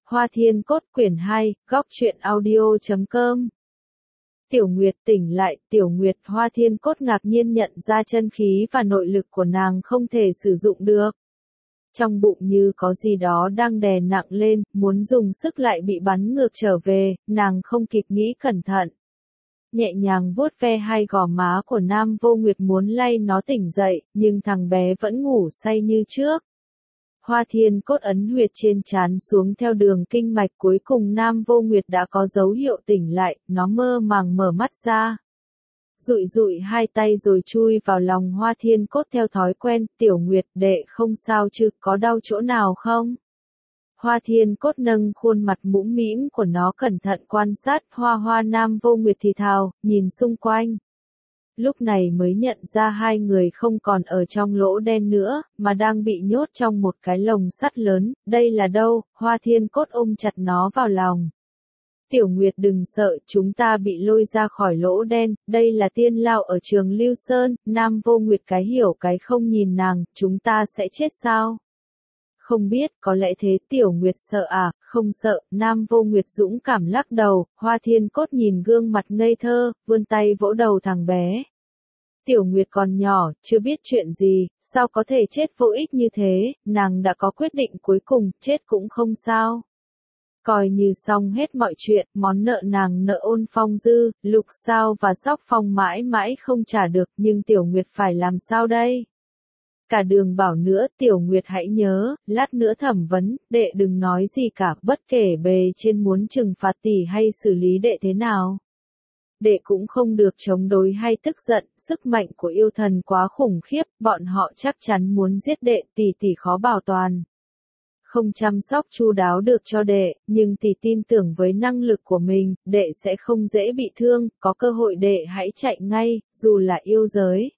Hoa Thiên Cốt quyển 2, góc truyện audio.com. Tiểu Nguyệt tỉnh lại, Tiểu Nguyệt. Hoa Thiên Cốt ngạc nhiên nhận ra chân khí và nội lực của nàng không thể sử dụng được. Trong bụng như có gì đó đang đè nặng lên, muốn dùng sức lại bị bắn ngược trở về, nàng không kịp nghĩ cẩn thận. Nhẹ nhàng vuốt ve hai gò má của Nam Vô Nguyệt muốn lay nó tỉnh dậy, nhưng thằng bé vẫn ngủ say như trước. Hoa Thiên Cốt ấn huyệt trên trán xuống theo đường kinh mạch, cuối cùng Nam Vô Nguyệt đã có dấu hiệu tỉnh lại, nó mơ màng mở mắt ra. Dụi dụi hai tay rồi chui vào lòng Hoa Thiên Cốt theo thói quen. Tiểu Nguyệt đệ không sao chứ, có đau chỗ nào không? Hoa Thiên Cốt nâng khuôn mặt mũm mĩm của nó cẩn thận quan sát. Hoa Nam Vô Nguyệt thì thào, nhìn xung quanh. Lúc này mới nhận ra hai người không còn ở trong lỗ đen nữa, mà đang bị nhốt trong một cái lồng sắt lớn. Đây là đâu? Hoa Thiên Cốt ôm chặt nó vào lòng. Tiểu Nguyệt đừng sợ, chúng ta bị lôi ra khỏi lỗ đen, đây là tiên lao ở Trường Lưu Sơn. Nam Vô Nguyệt cái hiểu cái không nhìn nàng, chúng ta sẽ chết sao? Không biết, có lẽ thế. Tiểu Nguyệt sợ à? Không sợ. Nam Vô Nguyệt dũng cảm lắc đầu. Hoa Thiên Cốt nhìn gương mặt ngây thơ, vươn tay vỗ đầu thằng bé. Tiểu Nguyệt còn nhỏ, chưa biết chuyện gì, sao có thể chết vô ích như thế, nàng đã có quyết định cuối cùng, chết cũng không sao. Coi như xong hết mọi chuyện, món nợ nàng nợ Ôn Phong Dư, Lục Sao và Sóc Phong mãi mãi không trả được, nhưng Tiểu Nguyệt phải làm sao đây? Cả Đường bảo nữa, Tiểu Nguyệt hãy nhớ, lát nữa thẩm vấn, đệ đừng nói gì cả, bất kể bề trên muốn trừng phạt tỷ hay xử lý đệ thế nào. Đệ cũng không được chống đối hay tức giận, sức mạnh của yêu thần quá khủng khiếp, bọn họ chắc chắn muốn giết đệ, tỷ khó bảo toàn. Không chăm sóc chu đáo được cho đệ, nhưng tỷ tin tưởng với năng lực của mình, đệ sẽ không dễ bị thương, có cơ hội đệ hãy chạy ngay, dù là yêu giới.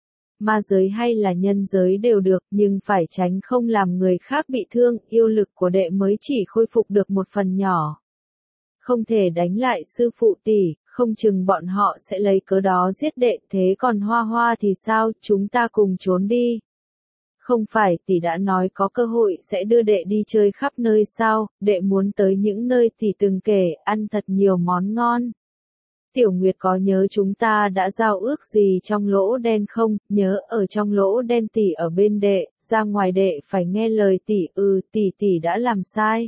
Ma giới hay là nhân giới đều được, nhưng phải tránh không làm người khác bị thương, yêu lực của đệ mới chỉ khôi phục được một phần nhỏ. Không thể đánh lại sư phụ tỷ, không chừng bọn họ sẽ lấy cớ đó giết đệ, thế còn Hoa thì sao, chúng ta cùng trốn đi. Không phải tỷ đã nói có cơ hội sẽ đưa đệ đi chơi khắp nơi sao, đệ muốn tới những nơi tỷ từng kể, ăn thật nhiều món ngon. Tiểu Nguyệt có nhớ chúng ta đã giao ước gì trong lỗ đen không? Nhớ ở trong lỗ đen tỷ ở bên đệ, ra ngoài đệ phải nghe lời tỷ. Tỷ đã làm sai.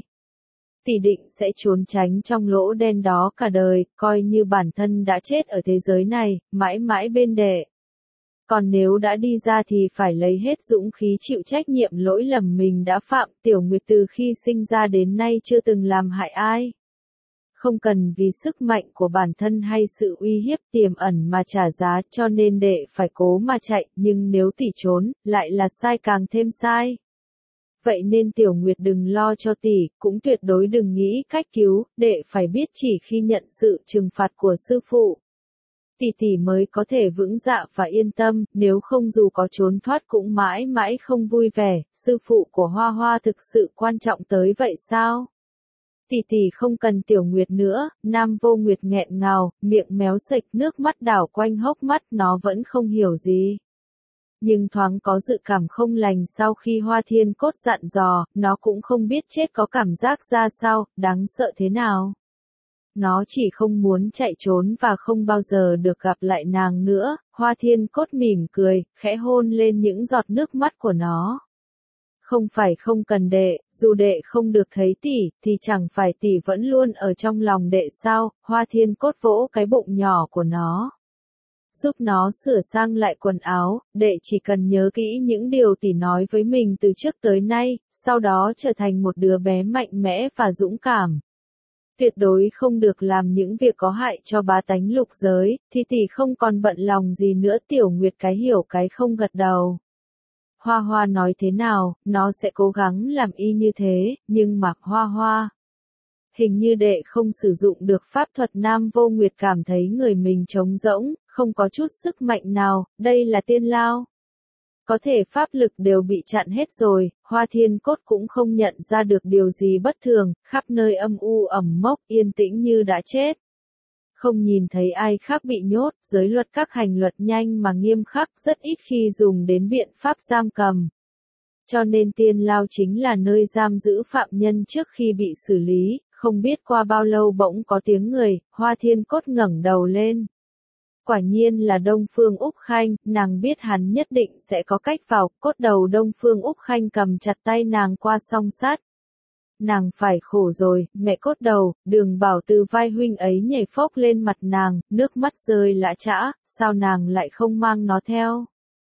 Tỷ định sẽ trốn tránh trong lỗ đen đó cả đời, coi như bản thân đã chết ở thế giới này, mãi mãi bên đệ. Còn nếu đã đi ra thì phải lấy hết dũng khí chịu trách nhiệm lỗi lầm mình đã phạm. Tiểu Nguyệt từ khi sinh ra đến nay chưa từng làm hại ai. Không cần vì sức mạnh của bản thân hay sự uy hiếp tiềm ẩn mà trả giá, cho nên đệ phải cố mà chạy, nhưng nếu tỷ trốn, lại là sai càng thêm sai. Vậy nên Tiểu Nguyệt đừng lo cho tỷ, cũng tuyệt đối đừng nghĩ cách cứu, đệ phải biết chỉ khi nhận sự trừng phạt của sư phụ. Tỷ mới có thể vững dạ và yên tâm, nếu không dù có trốn thoát cũng mãi mãi không vui vẻ. Sư phụ của Hoa thực sự quan trọng tới vậy sao? Tỷ không cần Tiểu Nguyệt nữa. Nam Vô Nguyệt nghẹn ngào, miệng méo sạch, nước mắt đảo quanh hốc mắt, nó vẫn không hiểu gì. Nhưng thoáng có dự cảm không lành sau khi Hoa Thiên Cốt dặn dò, nó cũng không biết chết có cảm giác ra sao, đáng sợ thế nào. Nó chỉ không muốn chạy trốn và không bao giờ được gặp lại nàng nữa. Hoa Thiên Cốt mỉm cười, khẽ hôn lên những giọt nước mắt của nó. Không phải không cần đệ, dù đệ không được thấy tỷ, thì chẳng phải tỷ vẫn luôn ở trong lòng đệ sao? Hoa Thiên Cốt vỗ cái bụng nhỏ của nó. Giúp nó sửa sang lại quần áo, đệ chỉ cần nhớ kỹ những điều tỷ nói với mình từ trước tới nay, sau đó trở thành một đứa bé mạnh mẽ và dũng cảm. Tuyệt đối không được làm những việc có hại cho bá tánh lục giới, thì tỷ không còn bận lòng gì nữa. Tiểu Nguyệt cái hiểu cái không gật đầu. Hoa nói thế nào, nó sẽ cố gắng làm y như thế, nhưng mà Hoa. Hình như đệ không sử dụng được pháp thuật. Nam Vô Nguyệt cảm thấy người mình trống rỗng, không có chút sức mạnh nào, đây là tiên lao. Có thể pháp lực đều bị chặn hết rồi, Hoa Thiên Cốt cũng không nhận ra được điều gì bất thường, khắp nơi âm u ẩm mốc, yên tĩnh như đã chết. Không nhìn thấy ai khác bị nhốt, giới luật các hành luật nhanh mà nghiêm khắc, rất ít khi dùng đến biện pháp giam cầm. Cho nên tiên lao chính là nơi giam giữ phạm nhân trước khi bị xử lý, không biết qua bao lâu bỗng có tiếng người, Hoa Thiên Cốt ngẩng đầu lên. Quả nhiên là Đông Phương Úc Khanh, nàng biết hắn nhất định sẽ có cách vào, cốt đầu Đông Phương Úc Khanh cầm chặt tay nàng qua song sát. Nàng phải khổ rồi, mẹ cốt đầu, Đường Bảo từ vai huynh ấy nhảy phốc lên mặt nàng, nước mắt rơi lã chã, sao nàng lại không mang nó theo?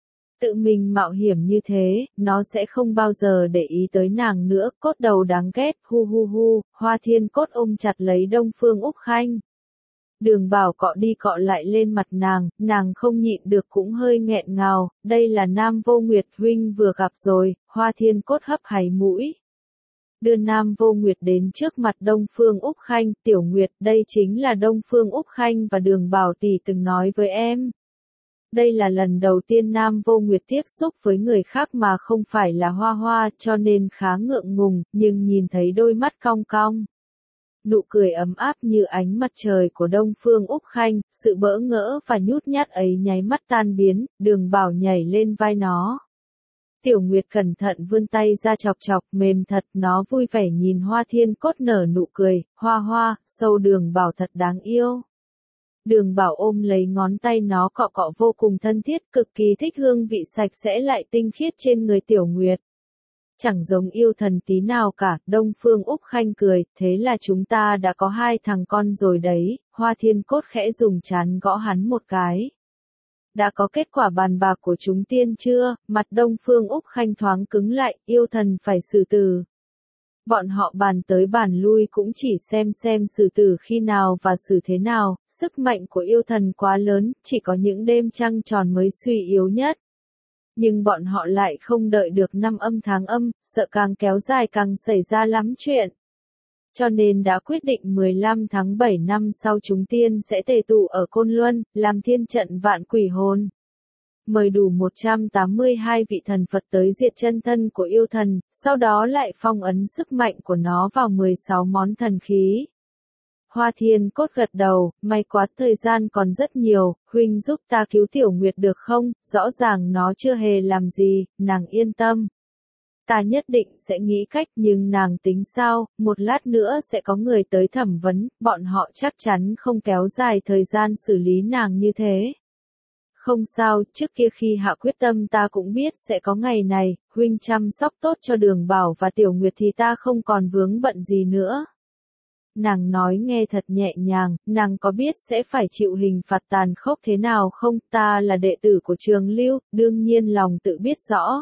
Tự mình mạo hiểm như thế, nó sẽ không bao giờ để ý tới nàng nữa, cốt đầu đáng ghét, hu hu hu, Hoa Thiên Cốt ôm chặt lấy Đông Phương Úc Khanh. Đường Bảo cọ đi cọ lại lên mặt nàng không nhịn được cũng hơi nghẹn ngào, đây là Nam Vô Nguyệt huynh vừa gặp rồi, Hoa Thiên Cốt hấp háy mũi. Đưa Nam Vô Nguyệt đến trước mặt Đông Phương Úc Khanh, Tiểu Nguyệt, đây chính là Đông Phương Úc Khanh và Đường Bảo tỷ từng nói với em. Đây là lần đầu tiên Nam Vô Nguyệt tiếp xúc với người khác mà không phải là Hoa Hoa, cho nên khá ngượng ngùng, nhưng nhìn thấy đôi mắt cong cong. Nụ cười ấm áp như ánh mặt trời của Đông Phương Úc Khanh, sự bỡ ngỡ và nhút nhát ấy nháy mắt tan biến, Đường Bảo nhảy lên vai nó. Tiểu Nguyệt cẩn thận vươn tay ra chọc chọc, mềm thật, nó vui vẻ nhìn Hoa Thiên Cốt nở nụ cười, Hoa Hoa, sâu Đường Bảo thật đáng yêu. Đường Bảo ôm lấy ngón tay nó cọ cọ vô cùng thân thiết, cực kỳ thích hương vị sạch sẽ lại tinh khiết trên người Tiểu Nguyệt. Chẳng giống yêu thần tí nào cả, Đông Phương Úc Khanh cười, thế là chúng ta đã có 2 thằng con rồi đấy, Hoa Thiên Cốt khẽ dùng trán gõ hắn một cái. Đã có kết quả bàn bạc của chúng tiên chưa? Mặt Đông Phương Úc Khanh thoáng cứng lại, yêu thần phải xử tử. Bọn họ bàn tới bàn lui cũng chỉ xem xử tử khi nào và xử thế nào, sức mạnh của yêu thần quá lớn, chỉ có những đêm trăng tròn mới suy yếu nhất. Nhưng bọn họ lại không đợi được năm âm tháng âm, sợ càng kéo dài càng xảy ra lắm chuyện. Cho nên đã quyết định 15 tháng 7 năm sau chúng tiên sẽ tề tụ ở Côn Luân, làm thiên trận vạn quỷ hồn. Mời đủ 182 vị thần Phật tới diệt chân thân của yêu thần, sau đó lại phong ấn sức mạnh của nó vào 16 món thần khí. Hoa Thiên Cốt gật đầu, may quá thời gian còn rất nhiều, huynh giúp ta cứu Tiểu Nguyệt được không, rõ ràng nó chưa hề làm gì, nàng yên tâm. Ta nhất định sẽ nghĩ cách nhưng nàng tính sao, một lát nữa sẽ có người tới thẩm vấn, bọn họ chắc chắn không kéo dài thời gian xử lý nàng như thế. Không sao, trước kia khi hạ quyết tâm ta cũng biết sẽ có ngày này, huynh chăm sóc tốt cho Đường Bảo và Tiểu Nguyệt thì ta không còn vướng bận gì nữa. Nàng nói nghe thật nhẹ nhàng, nàng có biết sẽ phải chịu hình phạt tàn khốc thế nào không, ta là đệ tử của Trường Lưu, đương nhiên lòng tự biết rõ.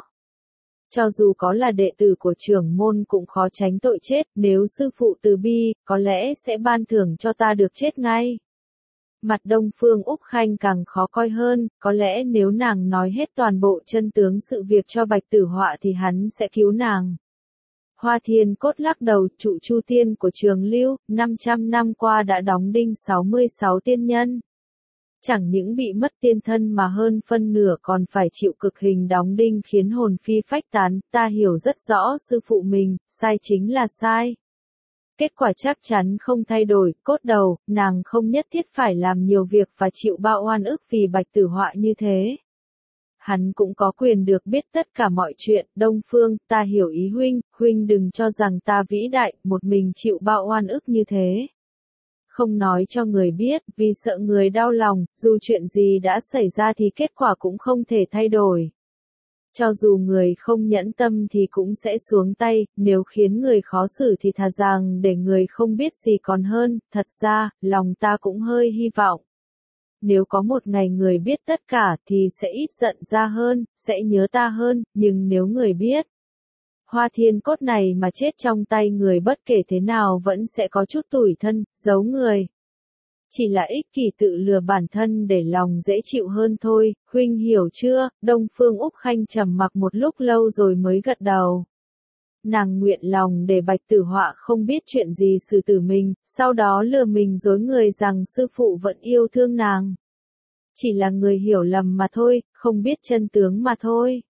Cho dù có là đệ tử của trưởng môn cũng khó tránh tội chết, nếu sư phụ từ bi, có lẽ sẽ ban thưởng cho ta được chết ngay. Mặt Đông Phương Úc Khanh càng khó coi hơn, có lẽ nếu nàng nói hết toàn bộ chân tướng sự việc cho Bạch Tử Họa thì hắn sẽ cứu nàng. Hoa Thiên Cốt lắc đầu, trụ Chu Tiên của Trường Lưu, 500 năm qua đã đóng đinh 66 tiên nhân. Chẳng những bị mất tiên thân mà hơn phân nửa còn phải chịu cực hình đóng đinh khiến hồn phi phách tán, ta hiểu rất rõ sư phụ mình, sai chính là sai. Kết quả chắc chắn không thay đổi, cốt đầu, nàng không nhất thiết phải làm nhiều việc và chịu bao oan ức vì Bạch Tử Họa như thế. Hắn cũng có quyền được biết tất cả mọi chuyện, Đông Phương, ta hiểu ý huynh, huynh đừng cho rằng ta vĩ đại, một mình chịu bao oan ức như thế. Không nói cho người biết, vì sợ người đau lòng, dù chuyện gì đã xảy ra thì kết quả cũng không thể thay đổi. Cho dù người không nhẫn tâm thì cũng sẽ xuống tay, nếu khiến người khó xử thì thà rằng để người không biết gì còn hơn, thật ra, lòng ta cũng hơi hy vọng. Nếu có một ngày người biết tất cả thì sẽ ít giận ra hơn, sẽ nhớ ta hơn, nhưng nếu người biết Hoa Thiên Cốt này mà chết trong tay người bất kể thế nào vẫn sẽ có chút tủi thân, giấu người. Chỉ là ích kỷ tự lừa bản thân để lòng dễ chịu hơn thôi, huynh hiểu chưa? Đông Phương Úc Khanh trầm mặc một lúc lâu rồi mới gật đầu. Nàng nguyện lòng để Bạch Tử Họa không biết chuyện gì xử tử mình, sau đó lừa mình dối người rằng sư phụ vẫn yêu thương nàng. Chỉ là người hiểu lầm mà thôi, không biết chân tướng mà thôi.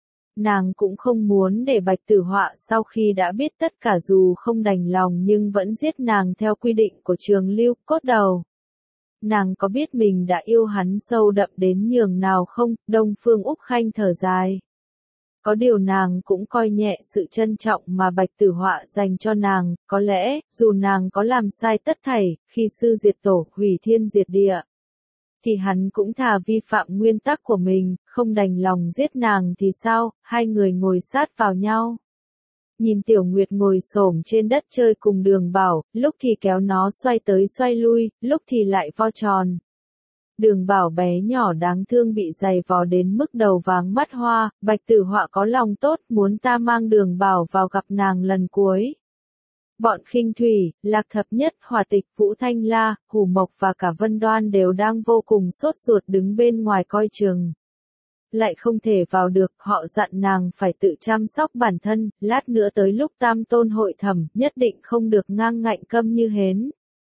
Nàng cũng không muốn để Bạch Tử Họa sau khi đã biết tất cả dù không đành lòng nhưng vẫn giết nàng theo quy định của Trường Lưu, cốt đầu. Nàng có biết mình đã yêu hắn sâu đậm đến nhường nào không? Đông Phương Úc Khanh thở dài. Có điều nàng cũng coi nhẹ sự trân trọng mà Bạch Tử Họa dành cho nàng, có lẽ, dù nàng có làm sai tất thảy, khi sư diệt tổ, hủy thiên diệt địa, thì hắn cũng thà vi phạm nguyên tắc của mình, không đành lòng giết nàng thì sao, hai người ngồi sát vào nhau. Nhìn Tiểu Nguyệt ngồi xổm trên đất chơi cùng Đường Bảo, lúc thì kéo nó xoay tới xoay lui, lúc thì lại vo tròn. Đường Bảo bé nhỏ đáng thương bị giày vò đến mức đầu váng mắt hoa, Bạch Tử Họa có lòng tốt muốn ta mang Đường Bảo vào gặp nàng lần cuối. Bọn Khinh Thủy, Lạc Thập Nhất, Hỏa Tịch, Vũ Thanh La, Hủ Mộc và cả Vân Đoan đều đang vô cùng sốt ruột đứng bên ngoài coi chừng. Lại không thể vào được, họ dặn nàng phải tự chăm sóc bản thân, lát nữa tới lúc tam tôn hội thẩm, nhất định không được ngang ngạnh câm như hến.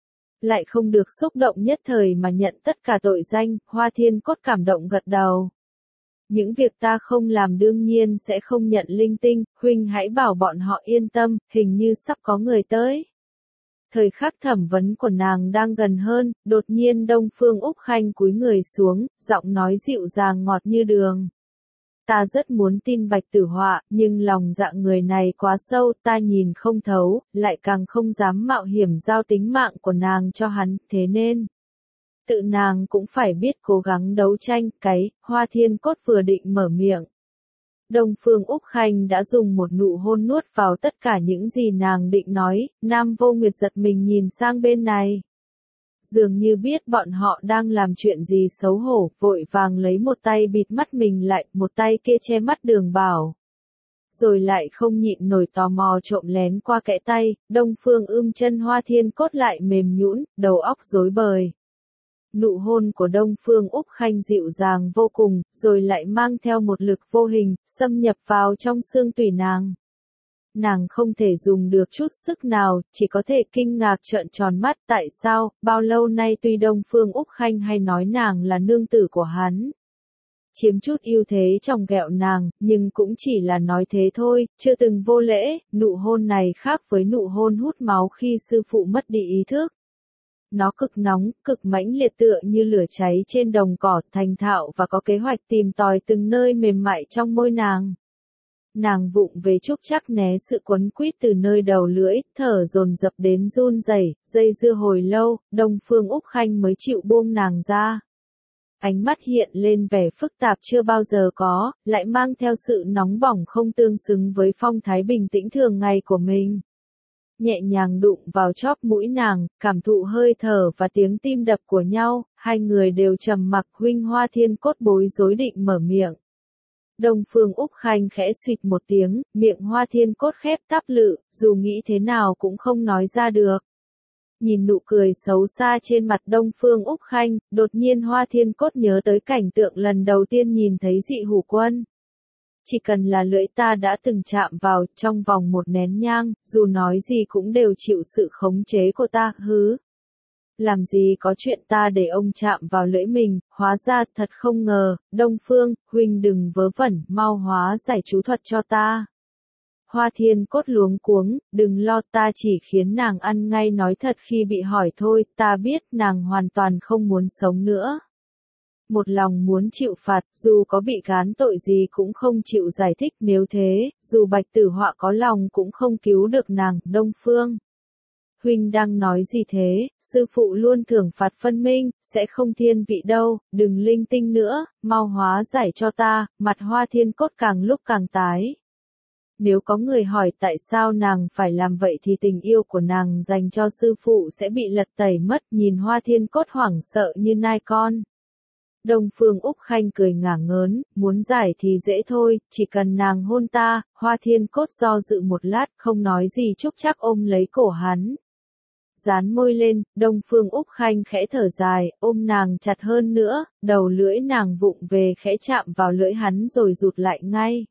Lại không được xúc động nhất thời mà nhận tất cả tội danh, Hoa Thiên Cốt cảm động gật đầu. Những việc ta không làm đương nhiên sẽ không nhận linh tinh, huynh hãy bảo bọn họ yên tâm, hình như sắp có người tới. Thời khắc thẩm vấn của nàng đang gần hơn, đột nhiên Đông Phương Úc Khanh cúi người xuống, giọng nói dịu dàng ngọt như đường. Ta rất muốn tin Bạch Tử Họa, nhưng lòng dạ người này quá sâu, ta nhìn không thấu, lại càng không dám mạo hiểm giao tính mạng của nàng cho hắn, thế nên tự nàng cũng phải biết cố gắng đấu tranh, Hoa Thiên Cốt vừa định mở miệng. Đông Phương Úc Khanh đã dùng một nụ hôn nuốt vào tất cả những gì nàng định nói, Nam Vô Nguyệt giật mình nhìn sang bên này. Dường như biết bọn họ đang làm chuyện gì xấu hổ, vội vàng lấy một tay bịt mắt mình lại, một tay kia che mắt Đường Bảo. Rồi lại không nhịn nổi tò mò trộm lén qua kẽ tay, Đông Phương chân Hoa Thiên Cốt lại mềm nhũn, đầu óc rối bời. Nụ hôn của Đông Phương Úc Khanh dịu dàng vô cùng, rồi lại mang theo một lực vô hình, xâm nhập vào trong xương tủy nàng. Nàng không thể dùng được chút sức nào, chỉ có thể kinh ngạc trợn tròn mắt, tại sao, bao lâu nay tuy Đông Phương Úc Khanh hay nói nàng là nương tử của hắn, chiếm chút ưu thế trong ghẹo nàng, nhưng cũng chỉ là nói thế thôi, chưa từng vô lễ, nụ hôn này khác với nụ hôn hút máu khi sư phụ mất đi ý thức. Nó cực nóng, cực mãnh liệt tựa như lửa cháy trên đồng cỏ, thành thạo và có kế hoạch tìm tòi từng nơi mềm mại trong môi nàng. Nàng vụng về chúc chắc né sự quấn quýt từ nơi đầu lưỡi, thở dồn dập đến run rẩy, dây dưa hồi lâu, Đông Phương Úc Khanh mới chịu buông nàng ra. Ánh mắt hiện lên vẻ phức tạp chưa bao giờ có, lại mang theo sự nóng bỏng không tương xứng với phong thái bình tĩnh thường ngày của mình. Nhẹ nhàng đụng vào chóp mũi nàng, cảm thụ hơi thở và tiếng tim đập của nhau, hai người đều trầm mặc. Huynh Hoa Thiên Cốt bối rối định mở miệng. Đông Phương Úc Khanh khẽ suýt một tiếng, miệng Hoa Thiên Cốt khép táp lự, dù nghĩ thế nào cũng không nói ra được. Nhìn nụ cười xấu xa trên mặt Đông Phương Úc Khanh, đột nhiên Hoa Thiên Cốt nhớ tới cảnh tượng lần đầu tiên nhìn thấy Dị Hủ Quân. Chỉ cần là lưỡi ta đã từng chạm vào, trong vòng một nén nhang, dù nói gì cũng đều chịu sự khống chế của ta, hứ. Làm gì có chuyện ta để ông chạm vào lưỡi mình, hóa ra thật không ngờ, Đông Phương, huynh đừng vớ vẩn, mau hóa giải chú thuật cho ta. Hoa Thiên Cốt luống cuống, đừng lo, ta chỉ khiến nàng ăn ngay nói thật khi bị hỏi thôi, ta biết nàng hoàn toàn không muốn sống nữa. Một lòng muốn chịu phạt, dù có bị gán tội gì cũng không chịu giải thích, nếu thế, dù Bạch Tử Họa có lòng cũng không cứu được nàng. Đông Phương, huynh đang nói gì thế, sư phụ luôn thưởng phạt phân minh, sẽ không thiên vị đâu, đừng linh tinh nữa, mau hóa giải cho ta. Mặt Hoa Thiên Cốt càng lúc càng tái. Nếu có người hỏi tại sao nàng phải làm vậy thì tình yêu của nàng dành cho sư phụ sẽ bị lật tẩy mất, nhìn Hoa Thiên Cốt hoảng sợ như nai con. Đông Phương Úc Khanh cười ngả ngớn, muốn giải thì dễ thôi, chỉ cần nàng hôn ta. Hoa Thiên Cốt do dự một lát, không nói gì chúc chắc ôm lấy cổ hắn. Dán môi lên, Đông Phương Úc Khanh khẽ thở dài, ôm nàng chặt hơn nữa, đầu lưỡi nàng vụng về khẽ chạm vào lưỡi hắn rồi rụt lại ngay.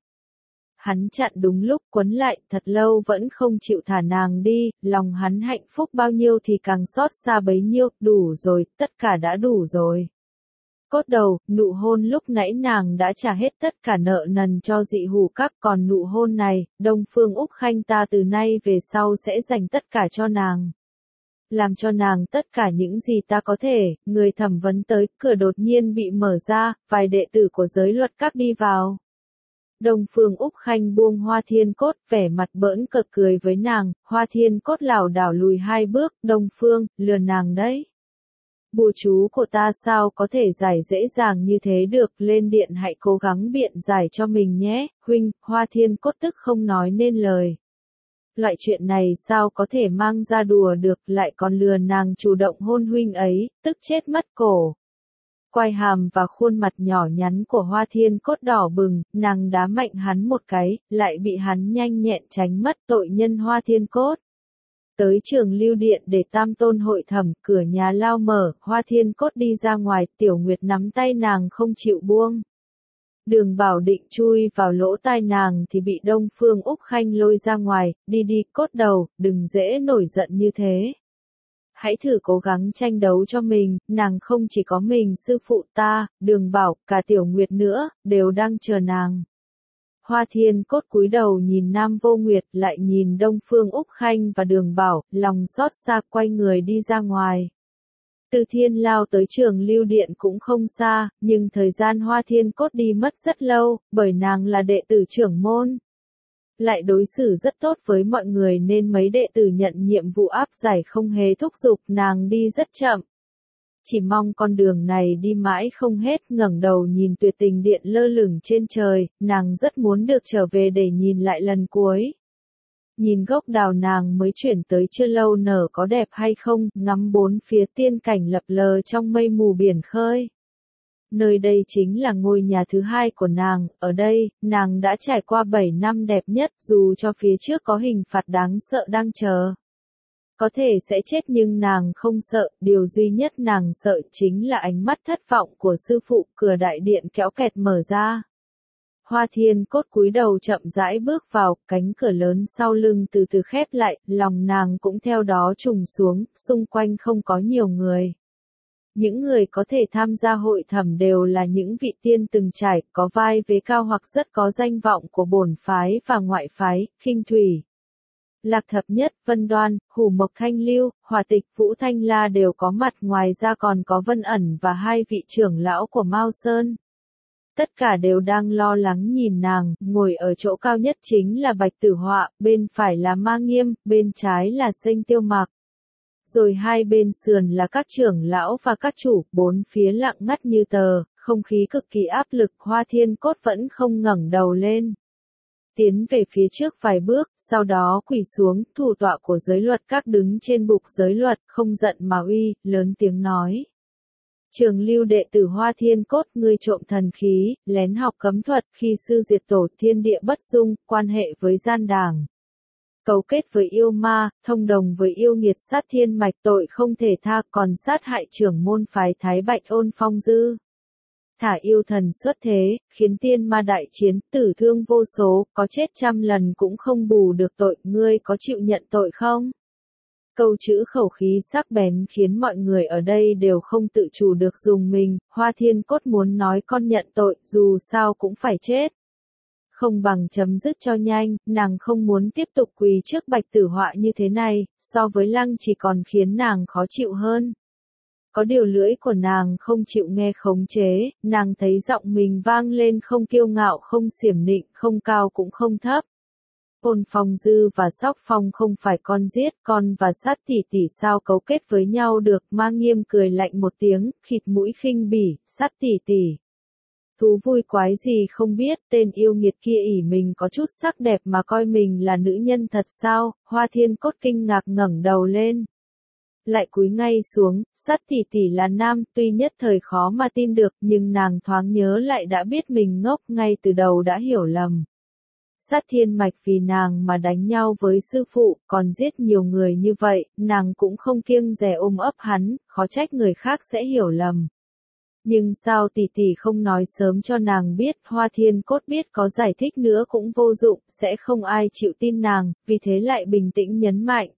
Hắn chặn đúng lúc, quấn lại, thật lâu vẫn không chịu thả nàng đi, lòng hắn hạnh phúc bao nhiêu thì càng xót xa bấy nhiêu, đủ rồi, tất cả đã đủ rồi. Cốt đầu, nụ hôn lúc nãy nàng đã trả hết tất cả nợ nần cho Dị Hủ Các, còn nụ hôn này, Đông Phương Úc Khanh ta từ nay về sau sẽ dành tất cả cho nàng. Làm cho nàng tất cả những gì ta có thể. Người thẩm vấn tới, cửa đột nhiên bị mở ra, vài đệ tử của giới luật các đi vào. Đông Phương Úc Khanh buông Hoa Thiên Cốt, vẻ mặt bỡn cợt cười với nàng, Hoa Thiên Cốt lảo đảo lùi 2 bước, Đông Phương, lừa nàng đấy. Bùa chú của ta sao có thể giải dễ dàng như thế được, lên điện hãy cố gắng biện giải cho mình nhé, huynh. Hoa Thiên Cốt tức không nói nên lời. Loại chuyện này sao có thể mang ra đùa được, lại còn lừa nàng chủ động hôn huynh ấy, tức chết mất cổ. Quai hàm và khuôn mặt nhỏ nhắn của Hoa Thiên Cốt đỏ bừng, nàng đá mạnh hắn một cái, lại bị hắn nhanh nhẹn tránh mất, tội nhân Hoa Thiên Cốt. Tới Trường Lưu Điện để tam tôn hội thẩm, cửa nhà lao mở, Hoa Thiên Cốt đi ra ngoài, Tiểu Nguyệt nắm tay nàng không chịu buông. Đường Bảo định chui vào lỗ tai nàng thì bị Đông Phương Úc Khanh lôi ra ngoài, đi đi Cốt đầu, đừng dễ nổi giận như thế. Hãy thử cố gắng tranh đấu cho mình, nàng không chỉ có mình sư phụ ta, Đường Bảo, cả Tiểu Nguyệt nữa, đều đang chờ nàng. Hoa Thiên Cốt cúi đầu nhìn Nam Vô Nguyệt, lại nhìn Đông Phương Úc Khanh và Đường Bảo, lòng xót xa quay người đi ra ngoài. Từ Thiên Lao tới Trường Lưu Điện cũng không xa, nhưng thời gian Hoa Thiên Cốt đi mất rất lâu, bởi nàng là đệ tử trưởng môn. Lại đối xử rất tốt với mọi người nên mấy đệ tử nhận nhiệm vụ áp giải không hề thúc giục nàng đi rất chậm. Chỉ mong con đường này đi mãi không hết, ngẩng đầu nhìn Tuyệt Tình Điện lơ lửng trên trời, nàng rất muốn được trở về để nhìn lại lần cuối. Nhìn gốc đào nàng mới chuyển tới chưa lâu nở có đẹp hay không, ngắm bốn phía tiên cảnh lập lờ trong mây mù biển khơi. Nơi đây chính là ngôi nhà thứ 2 của nàng, ở đây, nàng đã trải qua 7 năm đẹp nhất, dù cho phía trước có hình phạt đáng sợ đang chờ. Có thể sẽ chết nhưng nàng không sợ, điều duy nhất nàng sợ chính là ánh mắt thất vọng của sư phụ, cửa đại điện kéo kẹt mở ra. Hoa Thiên Cốt cúi đầu chậm rãi bước vào, cánh cửa lớn sau lưng từ từ khép lại, lòng nàng cũng theo đó trùng xuống, xung quanh không có nhiều người. Những người có thể tham gia hội thẩm đều là những vị tiên từng trải, có vai vế cao hoặc rất có danh vọng của bổn phái và ngoại phái, Khinh Thủy. Lạc Thập Nhất, Vân Đoan, Hủ Mộc Thanh Lưu, Hỏa Tịch, Vũ Thanh La đều có mặt, ngoài ra còn có Vân Ẩn và 2 vị trưởng lão của Mao Sơn. Tất cả đều đang lo lắng nhìn nàng, ngồi ở chỗ cao nhất chính là Bạch Tử Họa, bên phải là Ma Nghiêm, bên trái là Xanh Tiêu Mạc. Rồi hai bên sườn là các trưởng lão và các chủ, bốn phía lặng ngắt như tờ, không khí cực kỳ áp lực, Hoa Thiên Cốt vẫn không ngẩng đầu lên. Tiến về phía trước vài bước, sau đó quỳ xuống, thủ tọa của giới luật các đứng trên bục giới luật, không giận mà uy, lớn tiếng nói. Trường Lưu đệ tử Hoa Thiên Cốt, ngươi trộm thần khí, lén học cấm thuật, khi sư diệt tổ thiên địa bất dung, quan hệ với gian đảng. Cấu kết với yêu ma, thông đồng với yêu nghiệt, sát thiên mạch, tội không thể tha, còn sát hại trưởng môn phái Thái Bạch Ôn Phong Dư. Thả yêu thần xuất thế, khiến tiên ma đại chiến, tử thương vô số, có chết trăm lần cũng không bù được tội, ngươi có chịu nhận tội không? Câu chữ khẩu khí sắc bén khiến mọi người ở đây đều không tự chủ được dùng mình, Hoa Thiên Cốt muốn nói con nhận tội, dù sao cũng phải chết. Không bằng chấm dứt cho nhanh, nàng không muốn tiếp tục quỳ trước Bạch Tử Họa như thế này, so với Lăng chỉ còn khiến nàng khó chịu hơn. Có điều lưỡi của nàng không chịu nghe khống chế, nàng thấy giọng mình vang lên không kiêu ngạo không xiểm nịnh, không cao cũng không thấp. Ôn Phong Dư và Sóc Phong không phải con giết, con và Sát tỷ tỷ sao cấu kết với nhau được, Ma Nghiêm cười lạnh một tiếng, khịt mũi khinh bỉ, Sát tỷ tỷ. Thú vui quái gì không biết, tên yêu nghiệt kia ỷ mình có chút sắc đẹp mà coi mình là nữ nhân thật sao, Hoa Thiên Cốt kinh ngạc ngẩng đầu lên. Lại cúi ngay xuống, Sát tỷ tỷ là nam, tuy nhất thời khó mà tin được, nhưng nàng thoáng nhớ lại đã biết mình ngốc, ngay từ đầu đã hiểu lầm. Sát thiên mạch vì nàng mà đánh nhau với sư phụ, còn giết nhiều người như vậy, nàng cũng không kiêng dè ôm ấp hắn, khó trách người khác sẽ hiểu lầm. Nhưng sao tỷ tỷ không nói sớm cho nàng biết, Hoa Thiên Cốt biết có giải thích nữa cũng vô dụng, sẽ không ai chịu tin nàng, vì thế lại bình tĩnh nhấn mạnh.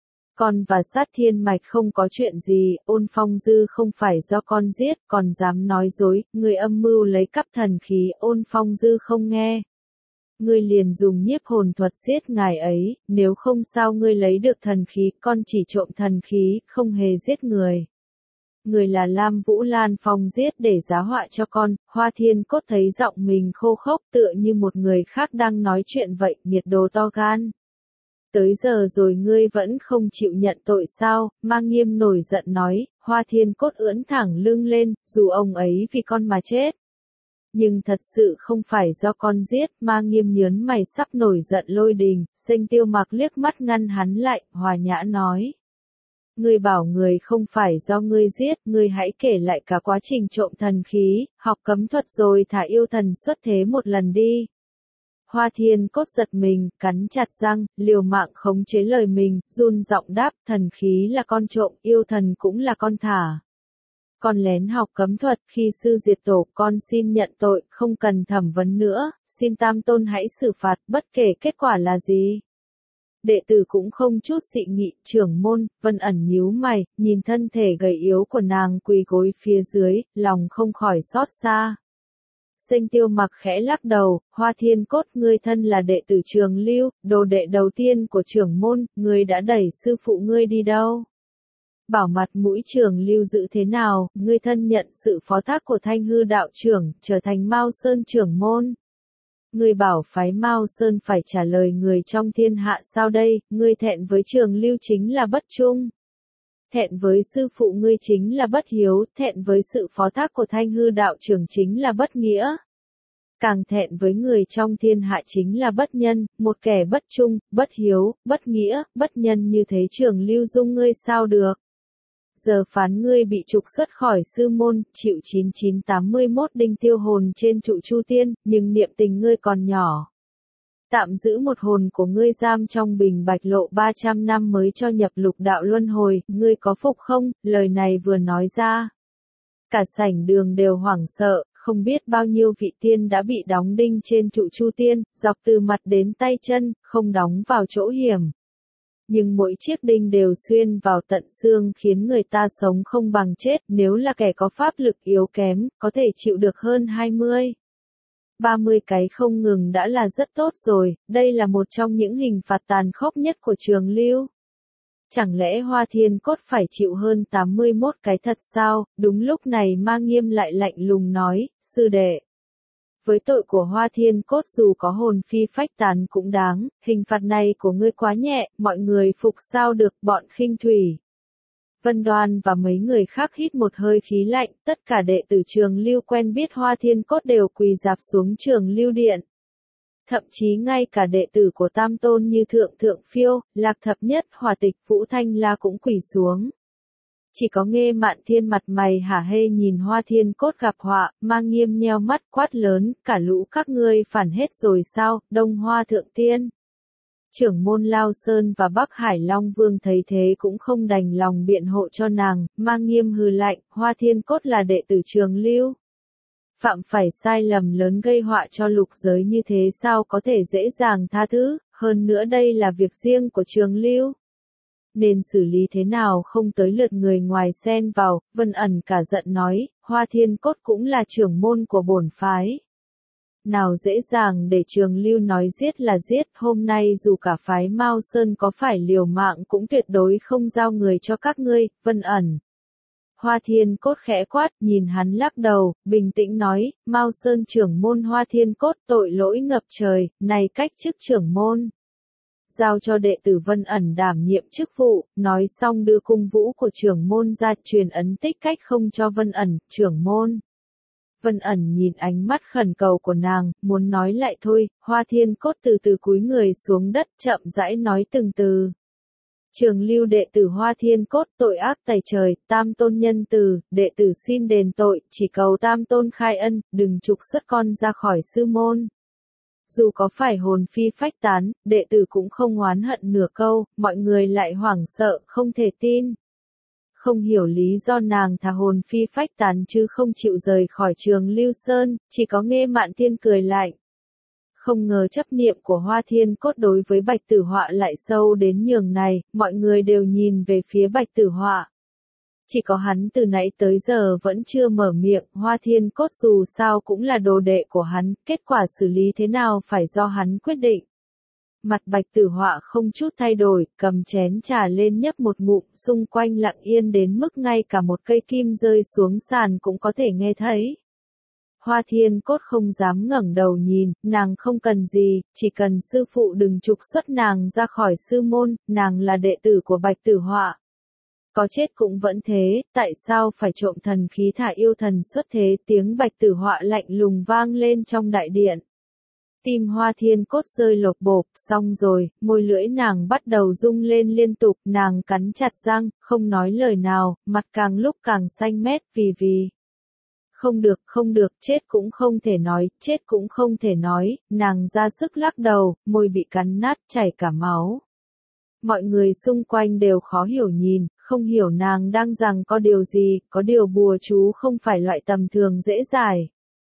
Con và Sát thiên mạch không có chuyện gì, Ôn Phong Dư không phải do con giết, còn dám nói dối, người âm mưu lấy cắp thần khí, Ôn Phong Dư không nghe. Ngươi liền dùng nhiếp hồn thuật giết ngài ấy, nếu không sao ngươi lấy được thần khí, con chỉ trộm thần khí, không hề giết người. Người là Lam Vũ Lan Phong giết để giá họa cho con, Hoa Thiên Cốt thấy giọng mình khô khốc tựa như một người khác đang nói chuyện vậy, nghiệt đồ to gan. Tới giờ rồi ngươi vẫn không chịu nhận tội sao, Mang Nghiêm nổi giận nói, Hoa Thiên Cốt ưỡn thẳng lưng lên, dù ông ấy vì con mà chết. Nhưng thật sự không phải do con giết, Mang Nghiêm nhớn mày sắp nổi giận lôi đình, Sinh Tiêu Mặc liếc mắt ngăn hắn lại, hòa nhã nói. Ngươi bảo người không phải do ngươi giết, ngươi hãy kể lại cả quá trình trộm thần khí, học cấm thuật rồi thả yêu thần xuất thế một lần đi. Hoa Thiên Cốt giật mình, cắn chặt răng, liều mạng khống chế lời mình, run giọng đáp, thần khí là con trộm, yêu thần cũng là con thả. Con lén học cấm thuật, khi sư diệt tổ, con xin nhận tội, không cần thẩm vấn nữa, xin Tam Tôn hãy xử phạt, bất kể kết quả là gì. Đệ tử cũng không chút dị nghị, trưởng môn, Vân Ẩn nhíu mày, nhìn thân thể gầy yếu của nàng quỳ gối phía dưới, lòng không khỏi xót xa. Sinh Tiêu Mặc khẽ lắc đầu, Hoa Thiên Cốt, ngươi thân là đệ tử Trường Lưu, đồ đệ đầu tiên của trưởng môn, ngươi đã đẩy sư phụ ngươi đi đâu? Bảo mặt mũi Trường Lưu giữ thế nào, ngươi thân nhận sự phó thác của Thanh Hư đạo trưởng, trở thành Mao Sơn trưởng môn. Ngươi bảo phái Mao Sơn phải trả lời người trong thiên hạ sao đây, ngươi thẹn với Trường Lưu chính là bất trung. Thẹn với sư phụ ngươi chính là bất hiếu, thẹn với sự phó thác của Thanh Hư đạo trưởng chính là bất nghĩa. Càng thẹn với người trong thiên hạ chính là bất nhân, một kẻ bất trung, bất hiếu, bất nghĩa, bất nhân như thế Trường Lưu dung ngươi sao được. Giờ phán ngươi bị trục xuất khỏi sư môn, chịu 9981 đinh tiêu hồn trên trụ Chu Tiên, nhưng niệm tình ngươi còn nhỏ. Tạm giữ một hồn của ngươi giam trong bình bạch lộ 300 năm mới cho nhập lục đạo luân hồi, ngươi có phục không? Lời này vừa nói ra. Cả sảnh đường đều hoảng sợ, không biết bao nhiêu vị tiên đã bị đóng đinh trên trụ Chu Tiên, dọc từ mặt đến tay chân, không đóng vào chỗ hiểm. Nhưng mỗi chiếc đinh đều xuyên vào tận xương khiến người ta sống không bằng chết, nếu là kẻ có pháp lực yếu kém, có thể chịu được hơn 20-30 cái không ngừng đã là rất tốt rồi, đây là một trong những hình phạt tàn khốc nhất của Trường Lưu. Chẳng lẽ Hoa Thiên Cốt phải chịu hơn 81 cái thật sao? Đúng lúc này Mang Nghiêm lại lạnh lùng nói, sư đệ. Với tội của Hoa Thiên Cốt dù có hồn phi phách tán cũng đáng, hình phạt này của ngươi quá nhẹ, mọi người phục sao được, bọn khinh thủy. Vân Đoan và mấy người khác hít một hơi khí lạnh, tất cả đệ tử Trường Lưu quen biết Hoa Thiên Cốt đều quỳ rạp xuống Trường Lưu điện. Thậm chí ngay cả đệ tử của Tam Tôn như Thượng Phiêu, Lạc Thập Nhất, Hỏa Tịch, Vũ Thanh La cũng quỳ xuống. Chỉ có Nghê Mạn Thiên mặt mày hả hê nhìn Hoa Thiên Cốt gặp họa, Mang Nghiêm nheo mắt quát lớn, cả lũ các ngươi phản hết rồi sao, Đông Hoa Thượng Tiên. Trưởng môn Lao Sơn và Bắc Hải Long Vương thấy thế cũng không đành lòng biện hộ cho nàng, Mang Nghiêm hừ lạnh, Hoa Thiên Cốt là đệ tử Trường Lưu. Phạm phải sai lầm lớn gây họa cho lục giới như thế sao có thể dễ dàng tha thứ, hơn nữa đây là việc riêng của Trường Lưu. Nên xử lý thế nào không tới lượt người ngoài xen vào, Vân Ẩn cả giận nói, Hoa Thiên Cốt cũng là trưởng môn của bổn phái. Nào dễ dàng để Trường Lưu nói giết là giết, hôm nay dù cả phái Mao Sơn có phải liều mạng cũng tuyệt đối không giao người cho các ngươi, Vân Ẩn. Hoa Thiên Cốt khẽ quát, nhìn hắn lắc đầu, bình tĩnh nói, Mao Sơn trưởng môn Hoa Thiên Cốt tội lỗi ngập trời, này cách chức trưởng môn. Giao cho đệ tử Vân Ẩn đảm nhiệm chức vụ, nói xong đưa cung vũ của trưởng môn ra truyền ấn tích cách không cho Vân Ẩn, trưởng môn. Vân Ẩn nhìn ánh mắt khẩn cầu của nàng, muốn nói lại thôi, Hoa Thiên Cốt từ từ cúi người xuống đất chậm rãi nói từng từ. Trường Lưu đệ tử Hoa Thiên Cốt tội ác tày trời, Tam Tôn nhân từ, đệ tử xin đền tội, chỉ cầu Tam Tôn khai ân, đừng trục xuất con ra khỏi sư môn. Dù có phải hồn phi phách tán, đệ tử cũng không oán hận nửa câu, mọi người lại hoảng sợ, không thể tin. Không hiểu lý do nàng thà hồn phi phách tán chứ không chịu rời khỏi Trường Lưu Sơn, chỉ có Nghê Mạn Thiên cười lạnh. Không ngờ chấp niệm của Hoa Thiên Cốt đối với Bạch Tử Họa lại sâu đến nhường này, mọi người đều nhìn về phía Bạch Tử Họa. Chỉ có hắn từ nãy tới giờ vẫn chưa mở miệng, Hoa Thiên Cốt dù sao cũng là đồ đệ của hắn, kết quả xử lý thế nào phải do hắn quyết định. Mặt Bạch Tử Họa không chút thay đổi, cầm chén trà lên nhấp một ngụm, xung quanh lặng yên đến mức ngay cả một cây kim rơi xuống sàn cũng có thể nghe thấy. Hoa Thiên Cốt không dám ngẩng đầu nhìn, nàng không cần gì, chỉ cần sư phụ đừng trục xuất nàng ra khỏi sư môn, nàng là đệ tử của Bạch Tử Họa. Có chết cũng vẫn thế, tại sao phải trộm thần khí thả yêu thần xuất thế, tiếng Bạch Tử Họa lạnh lùng vang lên trong đại điện. Tim Hoa Thiên Cốt rơi lột bột, xong rồi, môi lưỡi nàng bắt đầu rung lên liên tục, nàng cắn chặt răng, không nói lời nào, mặt càng lúc càng xanh mét vì. Không được, chết cũng không thể nói, chết cũng không thể nói, nàng ra sức lắc đầu, môi bị cắn nát, chảy cả máu. Mọi người xung quanh đều khó hiểu nhìn, không hiểu nàng đang rằng có điều gì, có điều bùa chú không phải loại tầm thường dễ giải.